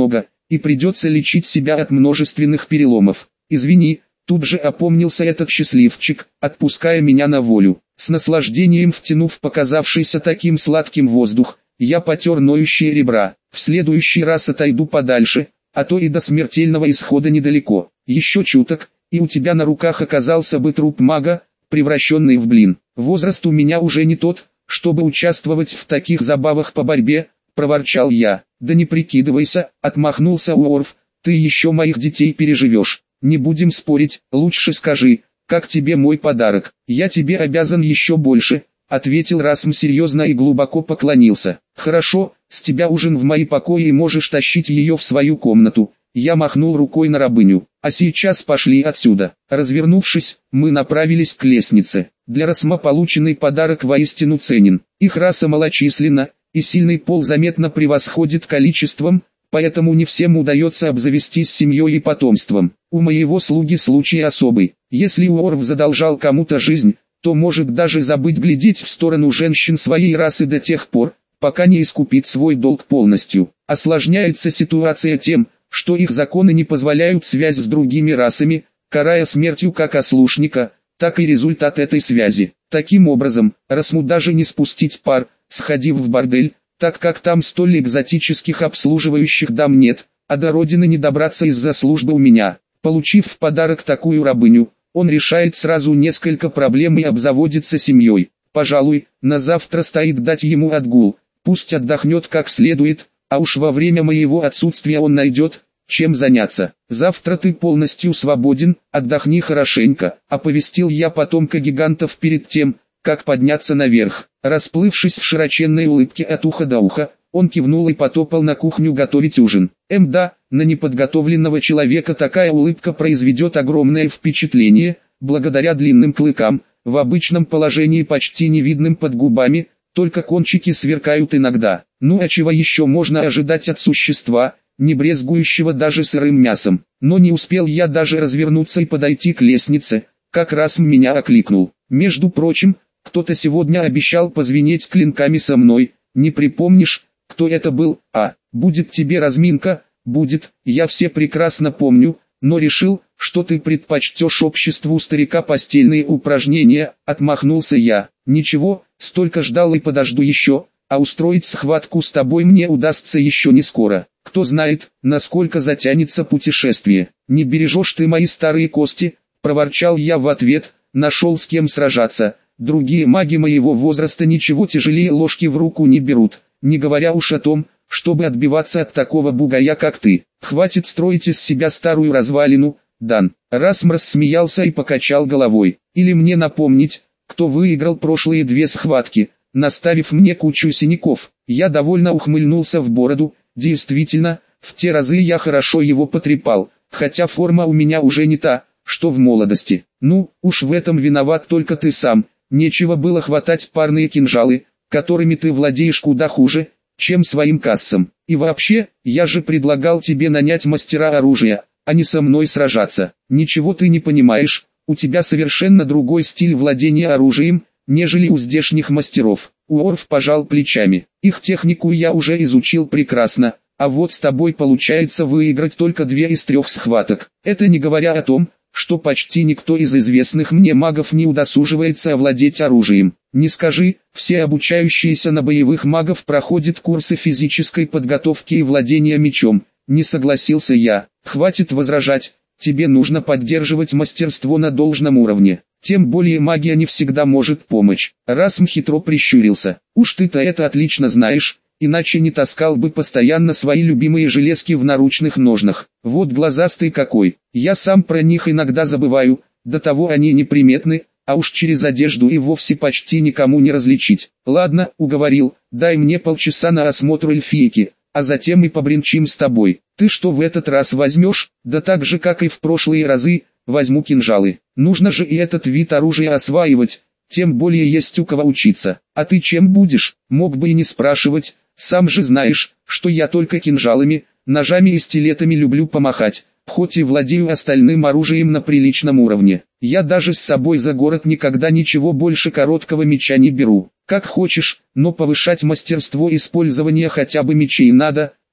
и придется лечить себя от множественных переломов. Извини, тут же опомнился этот счастливчик, отпуская меня на волю. С наслаждением втянув показавшийся таким сладким воздух, я потер ноющие ребра. В следующий раз отойду подальше, а то и до смертельного исхода недалеко. Еще чуток, и у тебя на руках оказался бы труп мага, превращенный в блин. Возраст у меня уже не тот, чтобы участвовать в таких забавах по борьбе, проворчал я. Да не прикидывайся, отмахнулся Уорф, ты еще моих детей переживешь. Не будем спорить, лучше скажи, как тебе мой подарок. Я тебе обязан еще больше, ответил Расм серьезно и глубоко поклонился. Хорошо, с тебя ужин в мои покои и можешь тащить ее в свою комнату. Я махнул рукой на рабыню. А сейчас пошли отсюда. Развернувшись, мы направились к лестнице. Для Расма полученный подарок воистину ценен. Их раса малочисленна, и сильный пол заметно превосходит количеством, поэтому не всем удается обзавестись семьей и потомством. У моего слуги случай особый. Если Уорф задолжал кому-то жизнь, то может даже забыть глядеть в сторону женщин своей расы до тех пор, пока не искупит свой долг полностью. Осложняется ситуация тем, что их законы не позволяют связь с другими расами, карая смертью как ослушника, так и результат этой связи. Таким образом, Расму даже не спустить пар, сходив в бордель, так как там столь экзотических обслуживающих дам нет, а до родины не добраться из-за службы у меня. Получив в подарок такую рабыню, он решает сразу несколько проблем и обзаводится семьей. Пожалуй, на завтра стоит дать ему отгул, пусть отдохнет как следует, а уж во время моего отсутствия он найдет, чем заняться. Завтра ты полностью свободен, отдохни хорошенько, оповестил я потомка гигантов перед тем, как подняться наверх. Расплывшись в широченной улыбке от уха до уха, он кивнул и потопал на кухню готовить ужин. Эм да, на неподготовленного человека такая улыбка произведет огромное впечатление, благодаря длинным клыкам, в обычном положении почти не видным под губами, только кончики сверкают иногда. Ну а чего еще можно ожидать от существа, не брезгующего даже сырым мясом? Но не успел я даже развернуться и подойти к лестнице, как раз меня окликнул. Между прочим, кто-то сегодня обещал позвенеть клинками со мной, не припомнишь, кто это был? А, будет тебе разминка, будет, я все прекрасно помню, но решил, что ты предпочтешь обществу старика постельные упражнения, отмахнулся я. Ничего, столько ждал и подожду еще, а устроить схватку с тобой мне удастся еще не скоро. Кто знает, насколько затянется путешествие. Не бережешь ты мои старые кости, проворчал я в ответ, нашел с кем сражаться. Другие маги моего возраста ничего тяжелее ложки в руку не берут, не говоря уж о том, чтобы отбиваться от такого бугая как ты. Хватит строить из себя старую развалину, Дан. Расм рассмеялся и покачал головой. Или мне напомнить, кто выиграл прошлые две схватки, наставив мне кучу синяков. Я довольно ухмыльнулся в бороду. Действительно, в те разы я хорошо его потрепал, хотя форма у меня уже не та, что в молодости. Ну, уж в этом виноват только ты сам. Нечего было хватать парные кинжалы, которыми ты владеешь куда хуже, чем своим кассом. И вообще, я же предлагал тебе нанять мастера оружия, а не со мной сражаться. Ничего ты не понимаешь, у тебя совершенно другой стиль владения оружием, нежели у здешних мастеров. Уорф пожал плечами. Их технику я уже изучил прекрасно, а вот с тобой получается выиграть только две из трех схваток. Это не говоря о том, что почти никто из известных мне магов не удосуживается овладеть оружием. Не скажи, все обучающиеся на боевых магов проходят курсы физической подготовки и владения мечом. Не согласился я. Хватит возражать, тебе нужно поддерживать мастерство на должном уровне. Тем более магия не всегда может помочь. Расм хитро прищурился. Уж ты-то это отлично знаешь, иначе не таскал бы постоянно свои любимые железки в наручных ножнах. Вот глазастый какой, я сам про них иногда забываю, до того они неприметны, а уж через одежду и вовсе почти никому не различить. Ладно, уговорил, дай мне полчаса на осмотр эльфийки, а затем и побринчим с тобой. Ты что в этот раз возьмешь? Да так же как и в прошлые разы, возьму кинжалы. Нужно же и этот вид оружия осваивать, тем более есть у кого учиться. А ты чем будешь? Мог бы и не спрашивать. Сам же знаешь, что я только кинжалами, ножами и стилетами люблю помахать, хоть и владею остальным оружием на приличном уровне. Я даже с собой за город никогда ничего больше короткого меча не беру. Как хочешь, но повышать мастерство использования хотя бы мечей надо,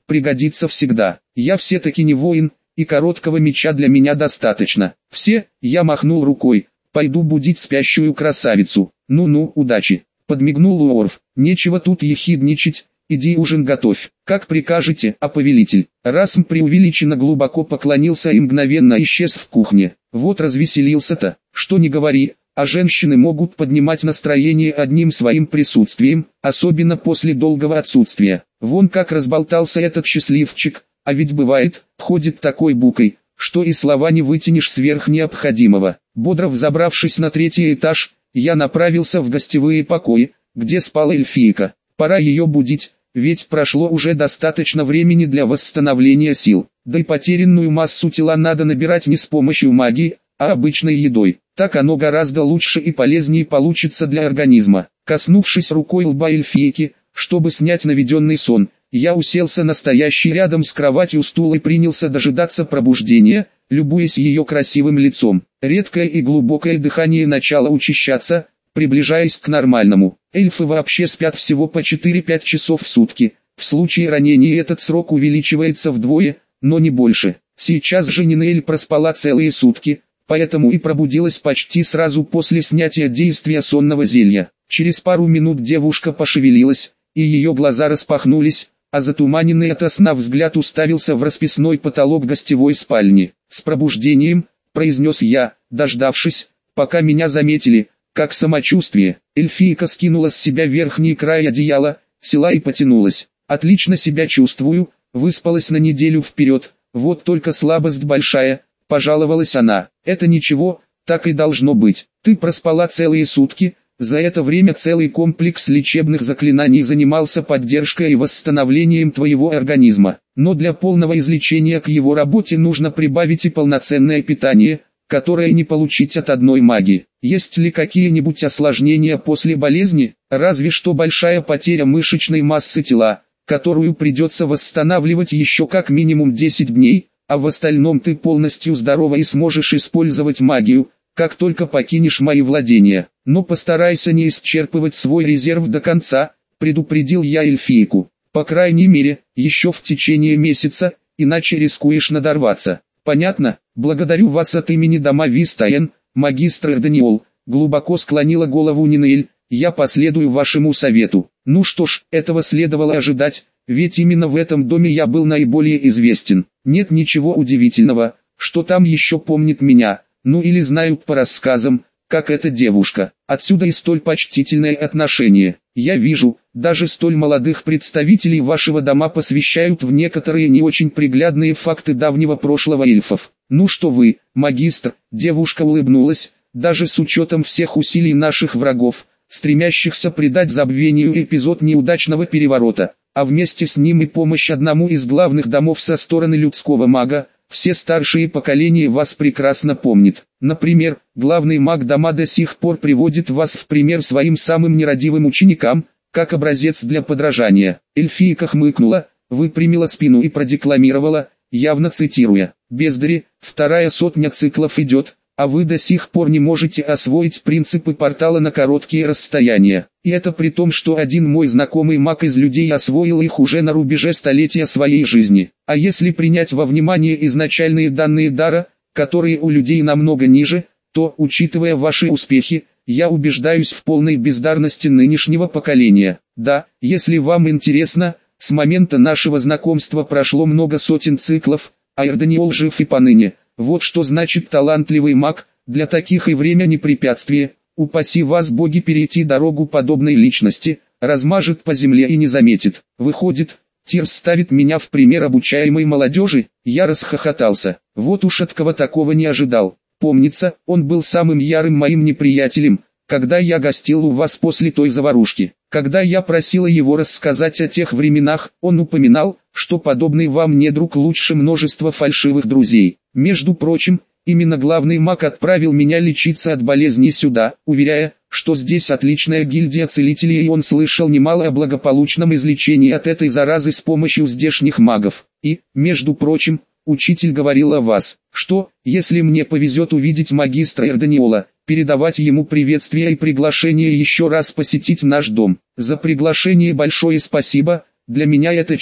пригодится всегда. Я все-таки не воин, и короткого меча для меня достаточно. Все, я махнул рукой, пойду будить спящую красавицу. Ну-ну, удачи. Подмигнул Уорф. Нечего тут ехидничать, иди ужин готовь. Как прикажете, а повелитель. Расм преувеличенно глубоко поклонился и мгновенно исчез в кухне. Вот развеселился-то, что не говори, а женщины могут поднимать настроение одним своим присутствием, особенно после долгого отсутствия. Вон как разболтался этот счастливчик, а ведь бывает, ходит такой букой, что и слова не вытянешь сверх необходимого. Бодро взобравшись на третий этаж, я направился в гостевые покои, где спала эльфийка. Пора ее будить, ведь прошло уже достаточно времени для восстановления сил. Да и потерянную массу тела надо набирать не с помощью магии, а обычной едой. Так оно гораздо лучше и полезнее получится для организма. Коснувшись рукой лба эльфийки, чтобы снять наведенный сон, я уселся на стоящий рядом с кроватью стул и принялся дожидаться пробуждения, любуясь ее красивым лицом. Редкое и глубокое дыхание начало учащаться, приближаясь к нормальному. Эльфы вообще спят всего по четыре-пять часов в сутки. В случае ранения этот срок увеличивается вдвое, но не больше. Сейчас же Нинель проспала целые сутки, поэтому и пробудилась почти сразу после снятия действия сонного зелья. Через пару минут девушка пошевелилась, и ее глаза распахнулись, а затуманенный ото сна взгляд уставился в расписной потолок гостевой спальни. «С пробуждением», — произнес я, дождавшись, пока меня заметили. «Как самочувствие?» Эльфийка скинула с себя верхний край одеяла, села и потянулась. «Отлично себя чувствую, выспалась на неделю вперед, вот только слабость большая», — пожаловалась она. «Это ничего, так и должно быть. Ты проспала целые сутки, за это время целый комплекс лечебных заклинаний занимался поддержкой и восстановлением твоего организма. Но для полного излечения к его работе нужно прибавить и полноценное питание, которое не получить от одной магии. Есть ли какие-нибудь осложнения после болезни? Разве что большая потеря мышечной массы тела, которую придется восстанавливать еще как минимум десять дней, а в остальном ты полностью здорова и сможешь использовать магию, как только покинешь мои владения. Но постарайся не исчерпывать свой резерв до конца, предупредил я эльфийку. По крайней мере, еще в течение месяца, иначе рискуешь надорваться. Понятно? Благодарю вас от имени дома Вистаен, магистр Эрданиол, глубоко склонила голову Нинель, я последую вашему совету. Ну что ж, этого следовало ожидать, ведь именно в этом доме я был наиболее известен. Нет ничего удивительного, что там еще помнит меня, ну или знают по рассказам, как эта девушка. Отсюда и столь почтительное отношение. Я вижу, даже столь молодых представителей вашего дома посвящают в некоторые не очень приглядные факты давнего прошлого эльфов. Ну что вы, магистр, девушка улыбнулась, даже с учетом всех усилий наших врагов, стремящихся придать забвению эпизод неудачного переворота, а вместе с ним и помощь одному из главных домов со стороны людского мага, все старшие поколения вас прекрасно помнят. Например, главный маг дома до сих пор приводит вас в пример своим самым нерадивым ученикам, как образец для подражания. Эльфийка хмыкнула, выпрямила спину и продекламировала, явно цитируя: «Бездари, вторая сотня циклов идет, а вы до сих пор не можете освоить принципы портала на короткие расстояния. И это при том, что один мой знакомый маг из людей освоил их уже на рубеже столетия своей жизни. А если принять во внимание изначальные данные дара, которые у людей намного ниже, то, учитывая ваши успехи, я убеждаюсь в полной бездарности нынешнего поколения. Да, если вам интересно, с момента нашего знакомства прошло много сотен циклов, а Эрданиол жив и поныне. Вот что значит талантливый маг, для таких и время не препятствие. Упаси вас боги перейти дорогу подобной личности, размажет по земле и не заметит. Выходит, Тирс ставит меня в пример обучаемой молодежи?» Я расхохотался. Вот уж от кого такого не ожидал. Помнится, он был самым ярым моим неприятелем, когда я гостил у вас после той заварушки. Когда я просила его рассказать о тех временах, он упоминал, что подобный вам недруг лучше множества фальшивых друзей. Между прочим, именно главный маг отправил меня лечиться от болезни сюда, уверяя, что здесь отличная гильдия целителей, и он слышал немало о благополучном излечении от этой заразы с помощью здешних магов. И, между прочим, учитель говорил о вас, что, если мне повезет увидеть магистра Эрданиола, передавать ему приветствие и приглашение еще раз посетить наш дом. За приглашение большое спасибо, для меня это честь.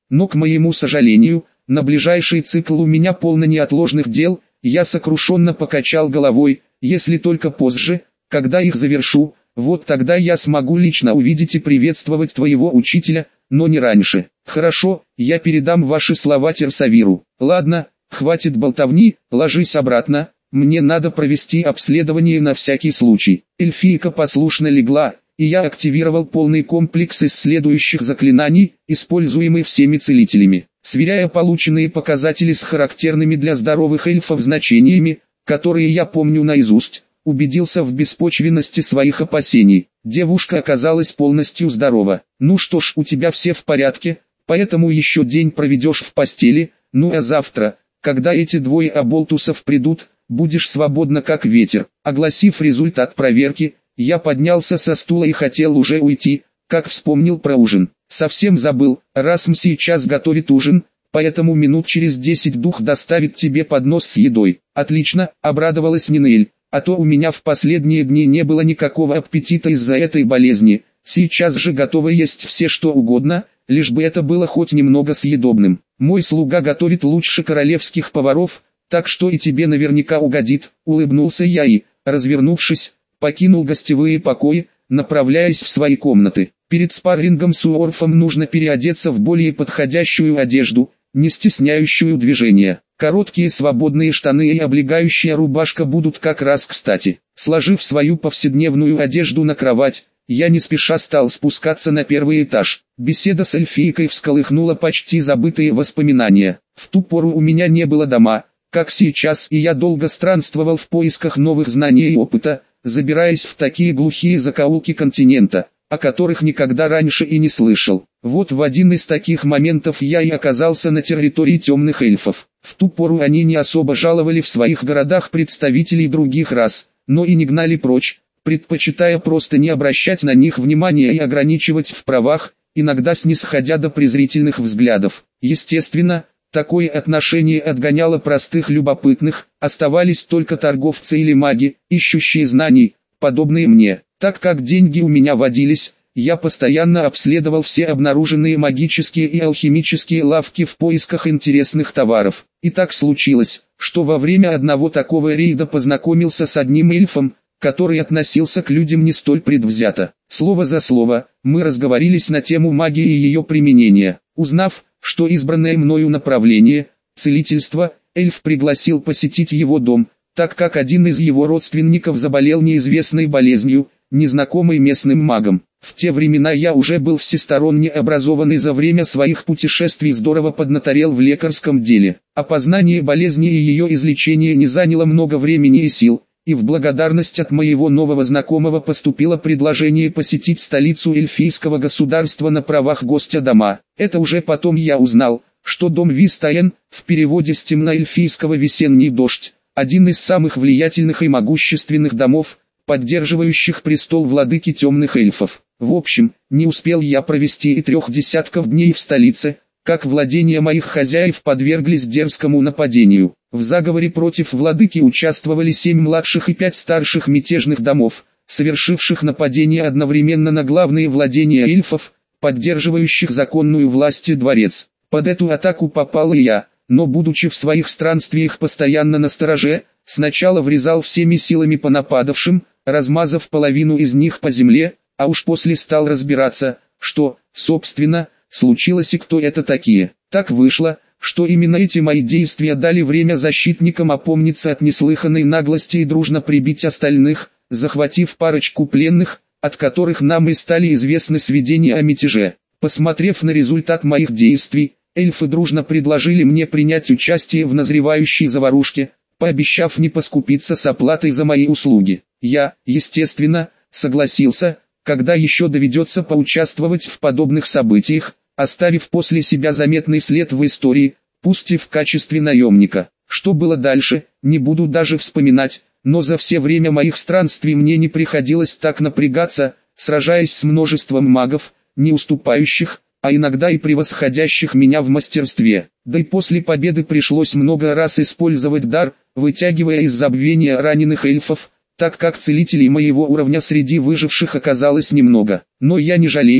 но, к моему сожалению, на ближайший цикл у меня полно неотложных дел. Я сокрушенно покачал головой. Если только позже, когда их завершу, вот тогда я смогу лично увидеть и приветствовать твоего учителя, но не раньше. Хорошо, я передам ваши слова Терсавиру. Ладно, хватит болтовни, ложись обратно, мне надо провести обследование на всякий случай. Эльфийка послушно легла, и я активировал полный комплекс исследующих заклинаний, используемый всеми целителями. Сверяя полученные показатели с характерными для здоровых эльфов значениями, которые я помню наизусть, убедился в беспочвенности своих опасений. Девушка оказалась полностью здорова. Ну что ж, у тебя все в порядке, поэтому еще день проведешь в постели, ну а завтра, когда эти двое оболтусов придут, будешь свободна как ветер. Огласив результат проверки, я поднялся со стула и хотел уже уйти, как вспомнил про ужин. Совсем забыл, Расм сейчас готовит ужин, поэтому минут через десять дух доставит тебе поднос с едой. Отлично, обрадовалась Нинель, а то у меня в последние дни не было никакого аппетита из-за этой болезни. Сейчас же готова есть все что угодно, лишь бы это было хоть немного съедобным. Мой слуга готовит лучше королевских поваров, так что и тебе наверняка угодит, улыбнулся я и, развернувшись, покинул гостевые покои, направляясь в свои комнаты. Перед спаррингом с Уорфом нужно переодеться в более подходящую одежду, не стесняющую движения. Короткие свободные штаны и облегающая рубашка будут как раз кстати. Сложив свою повседневную одежду на кровать, я не спеша стал спускаться на первый этаж. Беседа с эльфийкой всколыхнула почти забытые воспоминания. В ту пору у меня не было дома, как сейчас, и я долго странствовал в поисках новых знаний и опыта, забираясь в такие глухие закоулки континента, о которых никогда раньше и не слышал. Вот в один из таких моментов я и оказался на территории темных эльфов. В ту пору они не особо жаловали в своих городах представителей других рас, но и не гнали прочь, предпочитая просто не обращать на них внимания и ограничивать в правах, иногда снисходя до презрительных взглядов. Естественно, такое отношение отгоняло простых любопытных, оставались только торговцы или маги, ищущие знаний, подобные мне. Так как деньги у меня водились, я постоянно обследовал все обнаруженные магические и алхимические лавки в поисках интересных товаров. И так случилось, что во время одного такого рейда познакомился с одним эльфом, который относился к людям не столь предвзято. Слово за слово, мы разговорились на тему магии и ее применения. Узнав, что избранное мною направление, целительство, эльф пригласил посетить его дом, так как один из его родственников заболел неизвестной болезнью, незнакомый местным магом. В те времена я уже был всесторонне образован и за время своих путешествий здорово поднаторел в лекарском деле. Опознание болезни и ее излечение не заняло много времени и сил, и в благодарность от моего нового знакомого поступило предложение посетить столицу эльфийского государства на правах гостя дома. Это уже потом я узнал, что дом Вистаен, в переводе с темноэльфийского «весенний дождь», один из самых влиятельных и могущественных домов, поддерживающих престол владыки темных эльфов. В общем, не успел я провести и трех десятков дней в столице, как владения моих хозяев подверглись дерзкому нападению. В заговоре против владыки участвовали семь младших и пять старших мятежных домов, совершивших нападение одновременно на главные владения эльфов, поддерживающих законную власть и дворец. Под эту атаку попал и я, но будучи в своих странствиях постоянно настороже, сначала врезал всеми силами по нападавшим, размазав половину из них по земле, а уж после стал разбираться, что, собственно, случилось и кто это такие. Так вышло, что именно эти мои действия дали время защитникам опомниться от неслыханной наглости и дружно прибить остальных, захватив парочку пленных, от которых нам и стали известны сведения о мятеже. Посмотрев на результат моих действий, эльфы дружно предложили мне принять участие в назревающей заварушке, пообещав не поскупиться с оплатой за мои услуги. Я, естественно, согласился, когда еще доведется поучаствовать в подобных событиях, оставив после себя заметный след в истории, пусть и в качестве наемника. Что было дальше, не буду даже вспоминать, но за все время моих странствий мне не приходилось так напрягаться, сражаясь с множеством магов, не уступающих, а иногда и превосходящих меня в мастерстве. Да и после победы пришлось много раз использовать дар, вытягивая из забвения раненых эльфов, так как целителей моего уровня среди выживших оказалось немного. Но я не жалею,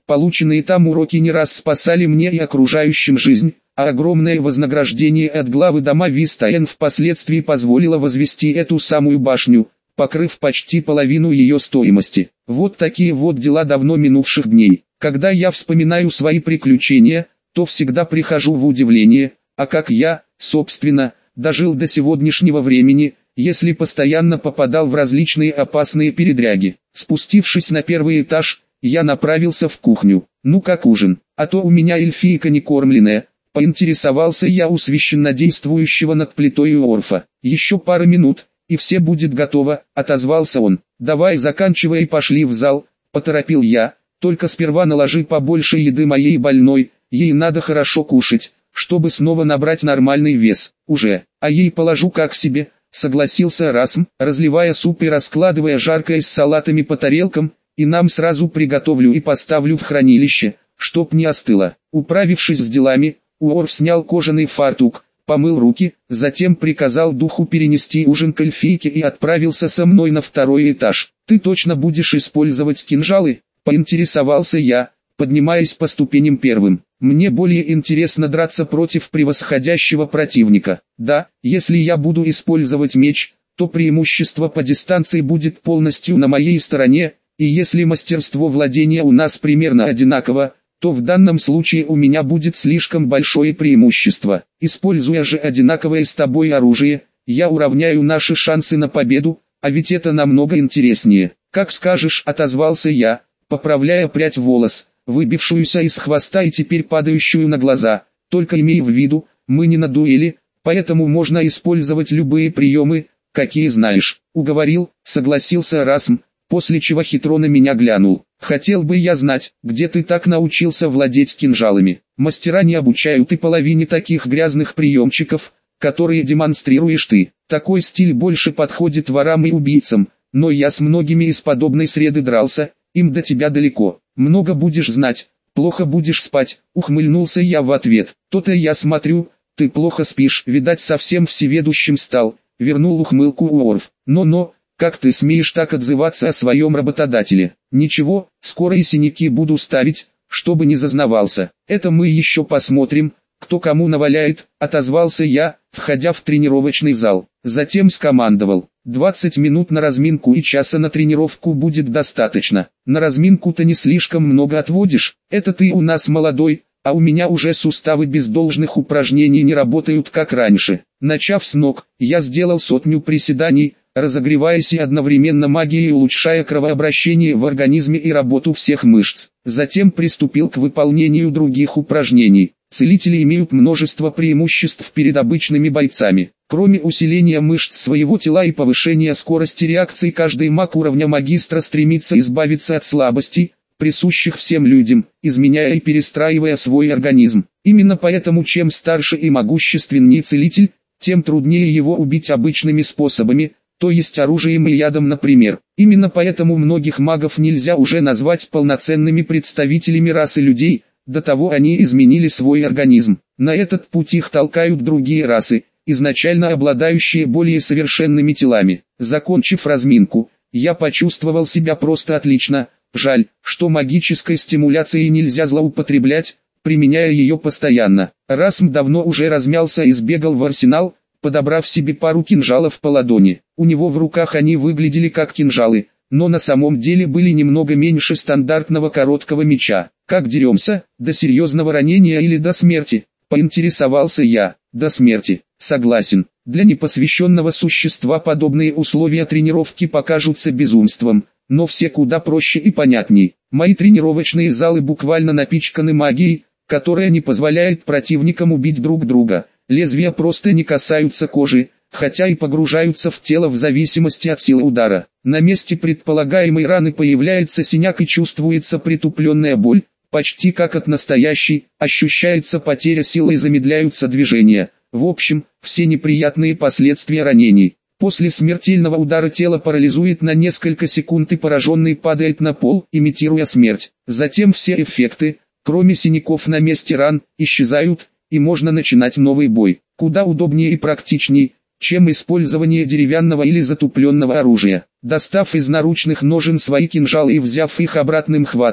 Полученные там уроки не раз спасали мне и окружающим жизнь, а огромное вознаграждение от главы дома Вистаен впоследствии позволило возвести эту самую башню, покрыв почти половину ее стоимости. Вот такие вот дела давно минувших дней. Когда я вспоминаю свои приключения, то всегда прихожу в удивление, а как я, собственно, дожил до сегодняшнего времени, если постоянно попадал в различные опасные передряги. Спустившись на первый этаж, я направился в кухню. Ну как ужин, а то у меня эльфийка не кормленная. Поинтересовался я у священнодействующего над плитой Орфа. Еще пара минут, и все будет готово, отозвался он. Давай заканчивай и пошли в зал, поторопил я. Только сперва наложи побольше еды моей больной, ей надо хорошо кушать, чтобы снова набрать нормальный вес. Уже, а ей положу как себе, согласился Расм, разливая суп и раскладывая жаркое с салатами по тарелкам, и нам сразу приготовлю и поставлю в хранилище, чтоб не остыло. Управившись с делами, Уорф снял кожаный фартук, помыл руки, затем приказал духу перенести ужин к эльфийке и отправился со мной на второй этаж. «Ты точно будешь использовать кинжалы?» — поинтересовался я, поднимаясь по ступеням первым. «Мне более интересно драться против превосходящего противника. Да, если я буду использовать меч, то преимущество по дистанции будет полностью на моей стороне, и если мастерство владения у нас примерно одинаково, то в данном случае у меня будет слишком большое преимущество. Используя же одинаковое с тобой оружие, я уравняю наши шансы на победу, а ведь это намного интереснее». «Как скажешь», — отозвался я, поправляя прядь волос, выбившуюся из хвоста и теперь падающую на глаза. «Только имей в виду, мы не на дуэли, поэтому можно использовать любые приемы, какие знаешь». «Уговорил», — согласился Расм, после чего хитро на меня глянул. «Хотел бы я знать, где ты так научился владеть кинжалами. Мастера не обучают и половине таких грязных приемчиков, которые демонстрируешь ты. Такой стиль больше подходит ворам и убийцам, но я с многими из подобной среды дрался, им до тебя далеко. Много будешь знать, плохо будешь спать», — ухмыльнулся я в ответ. «То-то я смотрю, ты плохо спишь, видать совсем всеведущим стал», — вернул ухмылку Уорф. «Но-но, как ты смеешь так отзываться о своем работодателе? Ничего, скоро и синяки буду ставить, чтобы не зазнавался. Это мы еще посмотрим, кто кому наваляет», — отозвался я, входя в тренировочный зал. Затем скомандовал: двадцать минут на разминку и часа на тренировку будет достаточно. На разминку-то не слишком много отводишь, это ты у нас молодой, а у меня уже суставы без должных упражнений не работают как раньше. Начав с ног, я сделал сотню приседаний, разогреваясь и одновременно магией улучшая кровообращение в организме и работу всех мышц. Затем приступил к выполнению других упражнений. Целители имеют множество преимуществ перед обычными бойцами. Кроме усиления мышц своего тела и повышения скорости реакции, каждый маг уровня магистра стремится избавиться от слабостей, присущих всем людям, изменяя и перестраивая свой организм. Именно поэтому чем старше и могущественнее целитель, тем труднее его убить обычными способами, то есть оружием и ядом, например. Именно поэтому многих магов нельзя уже назвать полноценными представителями расы людей, до того они изменили свой организм. На этот путь их толкают другие расы, изначально обладающие более совершенными телами. Закончив разминку, я почувствовал себя просто отлично. Жаль, что магической стимуляцией нельзя злоупотреблять, применяя ее постоянно. Расм давно уже размялся и сбегал в арсенал, подобрав себе пару кинжалов по ладони. У него в руках они выглядели как кинжалы, но на самом деле были немного меньше стандартного короткого меча. «Как деремся, до серьезного ранения или до смерти?» — поинтересовался я. «До смерти, согласен. Для непосвященного существа подобные условия тренировки покажутся безумством, но все куда проще и понятней. Мои тренировочные залы буквально напичканы магией, которая не позволяет противникам убить друг друга. Лезвия просто не касаются кожи, хотя и погружаются в тело в зависимости от силы удара. На месте предполагаемой раны появляется синяк и чувствуется притупленная боль, почти как от настоящей, ощущается потеря силы и замедляются движения. В общем, все неприятные последствия ранений. После смертельного удара тело парализует на несколько секунд и пораженный падает на пол, имитируя смерть. Затем все эффекты, кроме синяков на месте ран, исчезают, и можно начинать новый бой. Куда удобнее и практичней, чем использование деревянного или затупленного оружия. Достав из наручных ножен свои кинжалы и взяв их обратным хватом,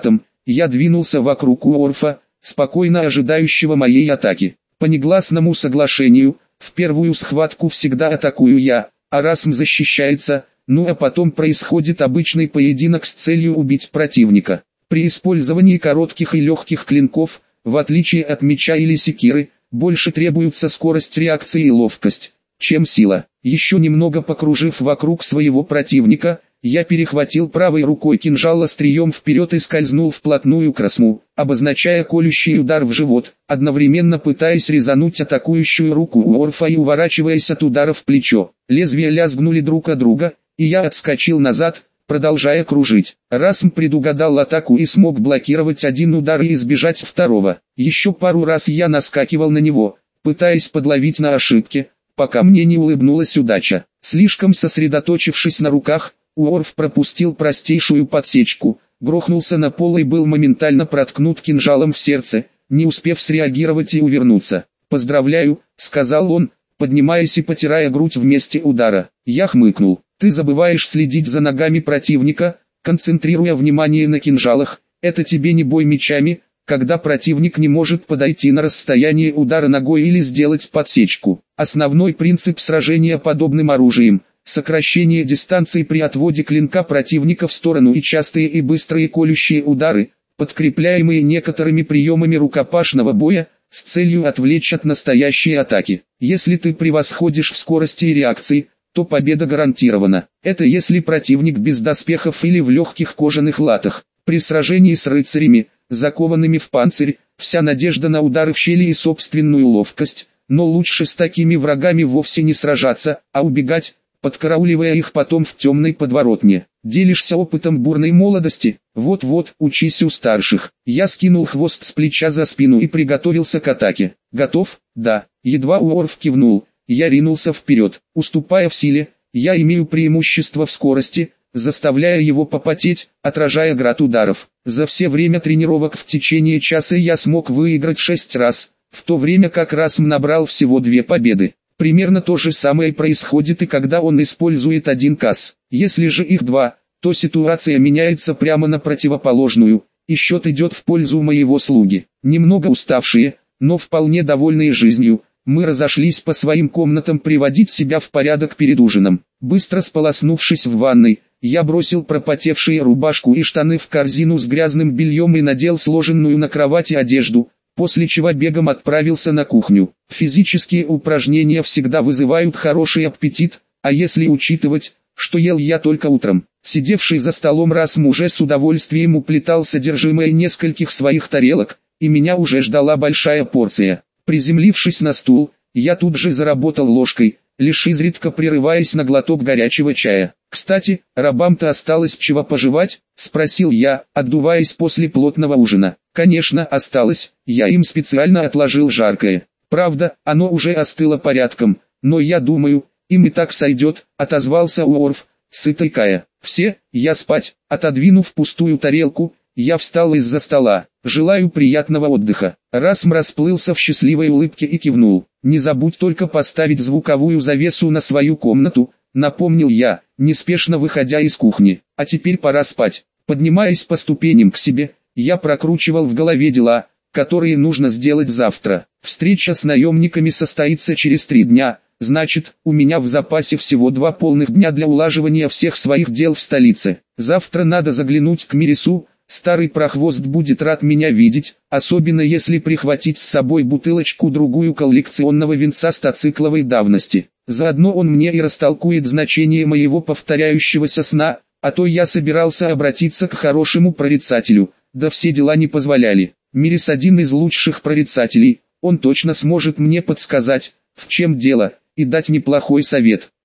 я двинулся вокруг Уорфа, спокойно ожидающего моей атаки. По негласному соглашению, в первую схватку всегда атакую я, а Расм защищается, ну а потом происходит обычный поединок с целью убить противника. При использовании коротких и легких клинков, в отличие от меча или секиры, больше требуется скорость реакции и ловкость, чем сила. Еще немного покружив вокруг своего противника, я перехватил правой рукой кинжал острием вперед и скользнул вплотную к Расму, обозначая колющий удар в живот, одновременно пытаясь резануть атакующую руку Уорфа и уворачиваясь от удара в плечо. Лезвия лязгнули друг от друга, и я отскочил назад, продолжая кружить. Расм предугадал атаку и смог блокировать один удар и избежать второго. Еще пару раз я наскакивал на него, пытаясь подловить на ошибке, пока мне не улыбнулась удача. Слишком сосредоточившись на руках, Уорф пропустил простейшую подсечку, грохнулся на пол и был моментально проткнут кинжалом в сердце, не успев среагировать и увернуться. «Поздравляю», — сказал он, поднимаясь и потирая грудь в месте удара. Я хмыкнул. «Ты забываешь следить за ногами противника, концентрируя внимание на кинжалах. Это тебе не бой мечами, когда противник не может подойти на расстояние удара ногой или сделать подсечку. Основной принцип сражения подобным оружием — сокращение дистанции при отводе клинка противника в сторону и частые и быстрые колющие удары, подкрепляемые некоторыми приемами рукопашного боя, с целью отвлечь от настоящей атаки. Если ты превосходишь в скорости и реакции, то победа гарантирована. Это если противник без доспехов или в легких кожаных латах. При сражении с рыцарями, закованными в панцирь, вся надежда на удары в щели и собственную ловкость, но лучше с такими врагами вовсе не сражаться, а убегать, подкарауливая их потом в темной подворотне. Делишься опытом бурной молодости? Вот-вот, учись у старших. Я скинул хвост с плеча за спину и приготовился к атаке. Готов? Да. Едва Уорф кивнул, я ринулся вперед. Уступая в силе, я имею преимущество в скорости, заставляя его попотеть, отражая град ударов. За все время тренировок в течение часа я смог выиграть шесть раз, в то время как Расм набрал всего две победы. Примерно то же самое происходит и когда он использует один касс. Если же их два, то ситуация меняется прямо на противоположную, и счет идет в пользу моего слуги. Немного уставшие, но вполне довольные жизнью, мы разошлись по своим комнатам приводить себя в порядок перед ужином. Быстро сполоснувшись в ванной, я бросил пропотевшие рубашку и штаны в корзину с грязным бельем и надел сложенную на кровати одежду, после чего бегом отправился на кухню. Физические упражнения всегда вызывают хороший аппетит, а если учитывать, что ел я только утром, сидевший за столом Расм уже с удовольствием уплетал содержимое нескольких своих тарелок, и меня уже ждала большая порция. Приземлившись на стул, я тут же заработал ложкой, лишь изредка прерываясь на глоток горячего чая. «Кстати, рабам-то осталось чего пожевать?» — спросил я, отдуваясь после плотного ужина. «Конечно, осталось, я им специально отложил жаркое. Правда, оно уже остыло порядком, но я думаю, им и так сойдет», — отозвался Уорф, сытый кая. «Все, я спать». Отодвинув пустую тарелку, я встал из-за стола. «Желаю приятного отдыха». Расм расплылся в счастливой улыбке и кивнул. «Не забудь только поставить звуковую завесу на свою комнату», — напомнил я, неспешно выходя из кухни. «А теперь пора спать». Поднимаясь по ступеням к себе, я прокручивал в голове дела, которые нужно сделать завтра. Встреча с наемниками состоится через три дня, значит, у меня в запасе всего два полных дня для улаживания всех своих дел в столице. Завтра надо заглянуть к Мирису. Старый прохвост будет рад меня видеть, особенно если прихватить с собой бутылочку-другую коллекционного винца стацикловой давности. Заодно он мне и растолкует значение моего повторяющегося сна, а то я собирался обратиться к хорошему прорицателю, да все дела не позволяли. Мирис один из лучших прорицателей, он точно сможет мне подсказать, в чем дело, и дать неплохой совет.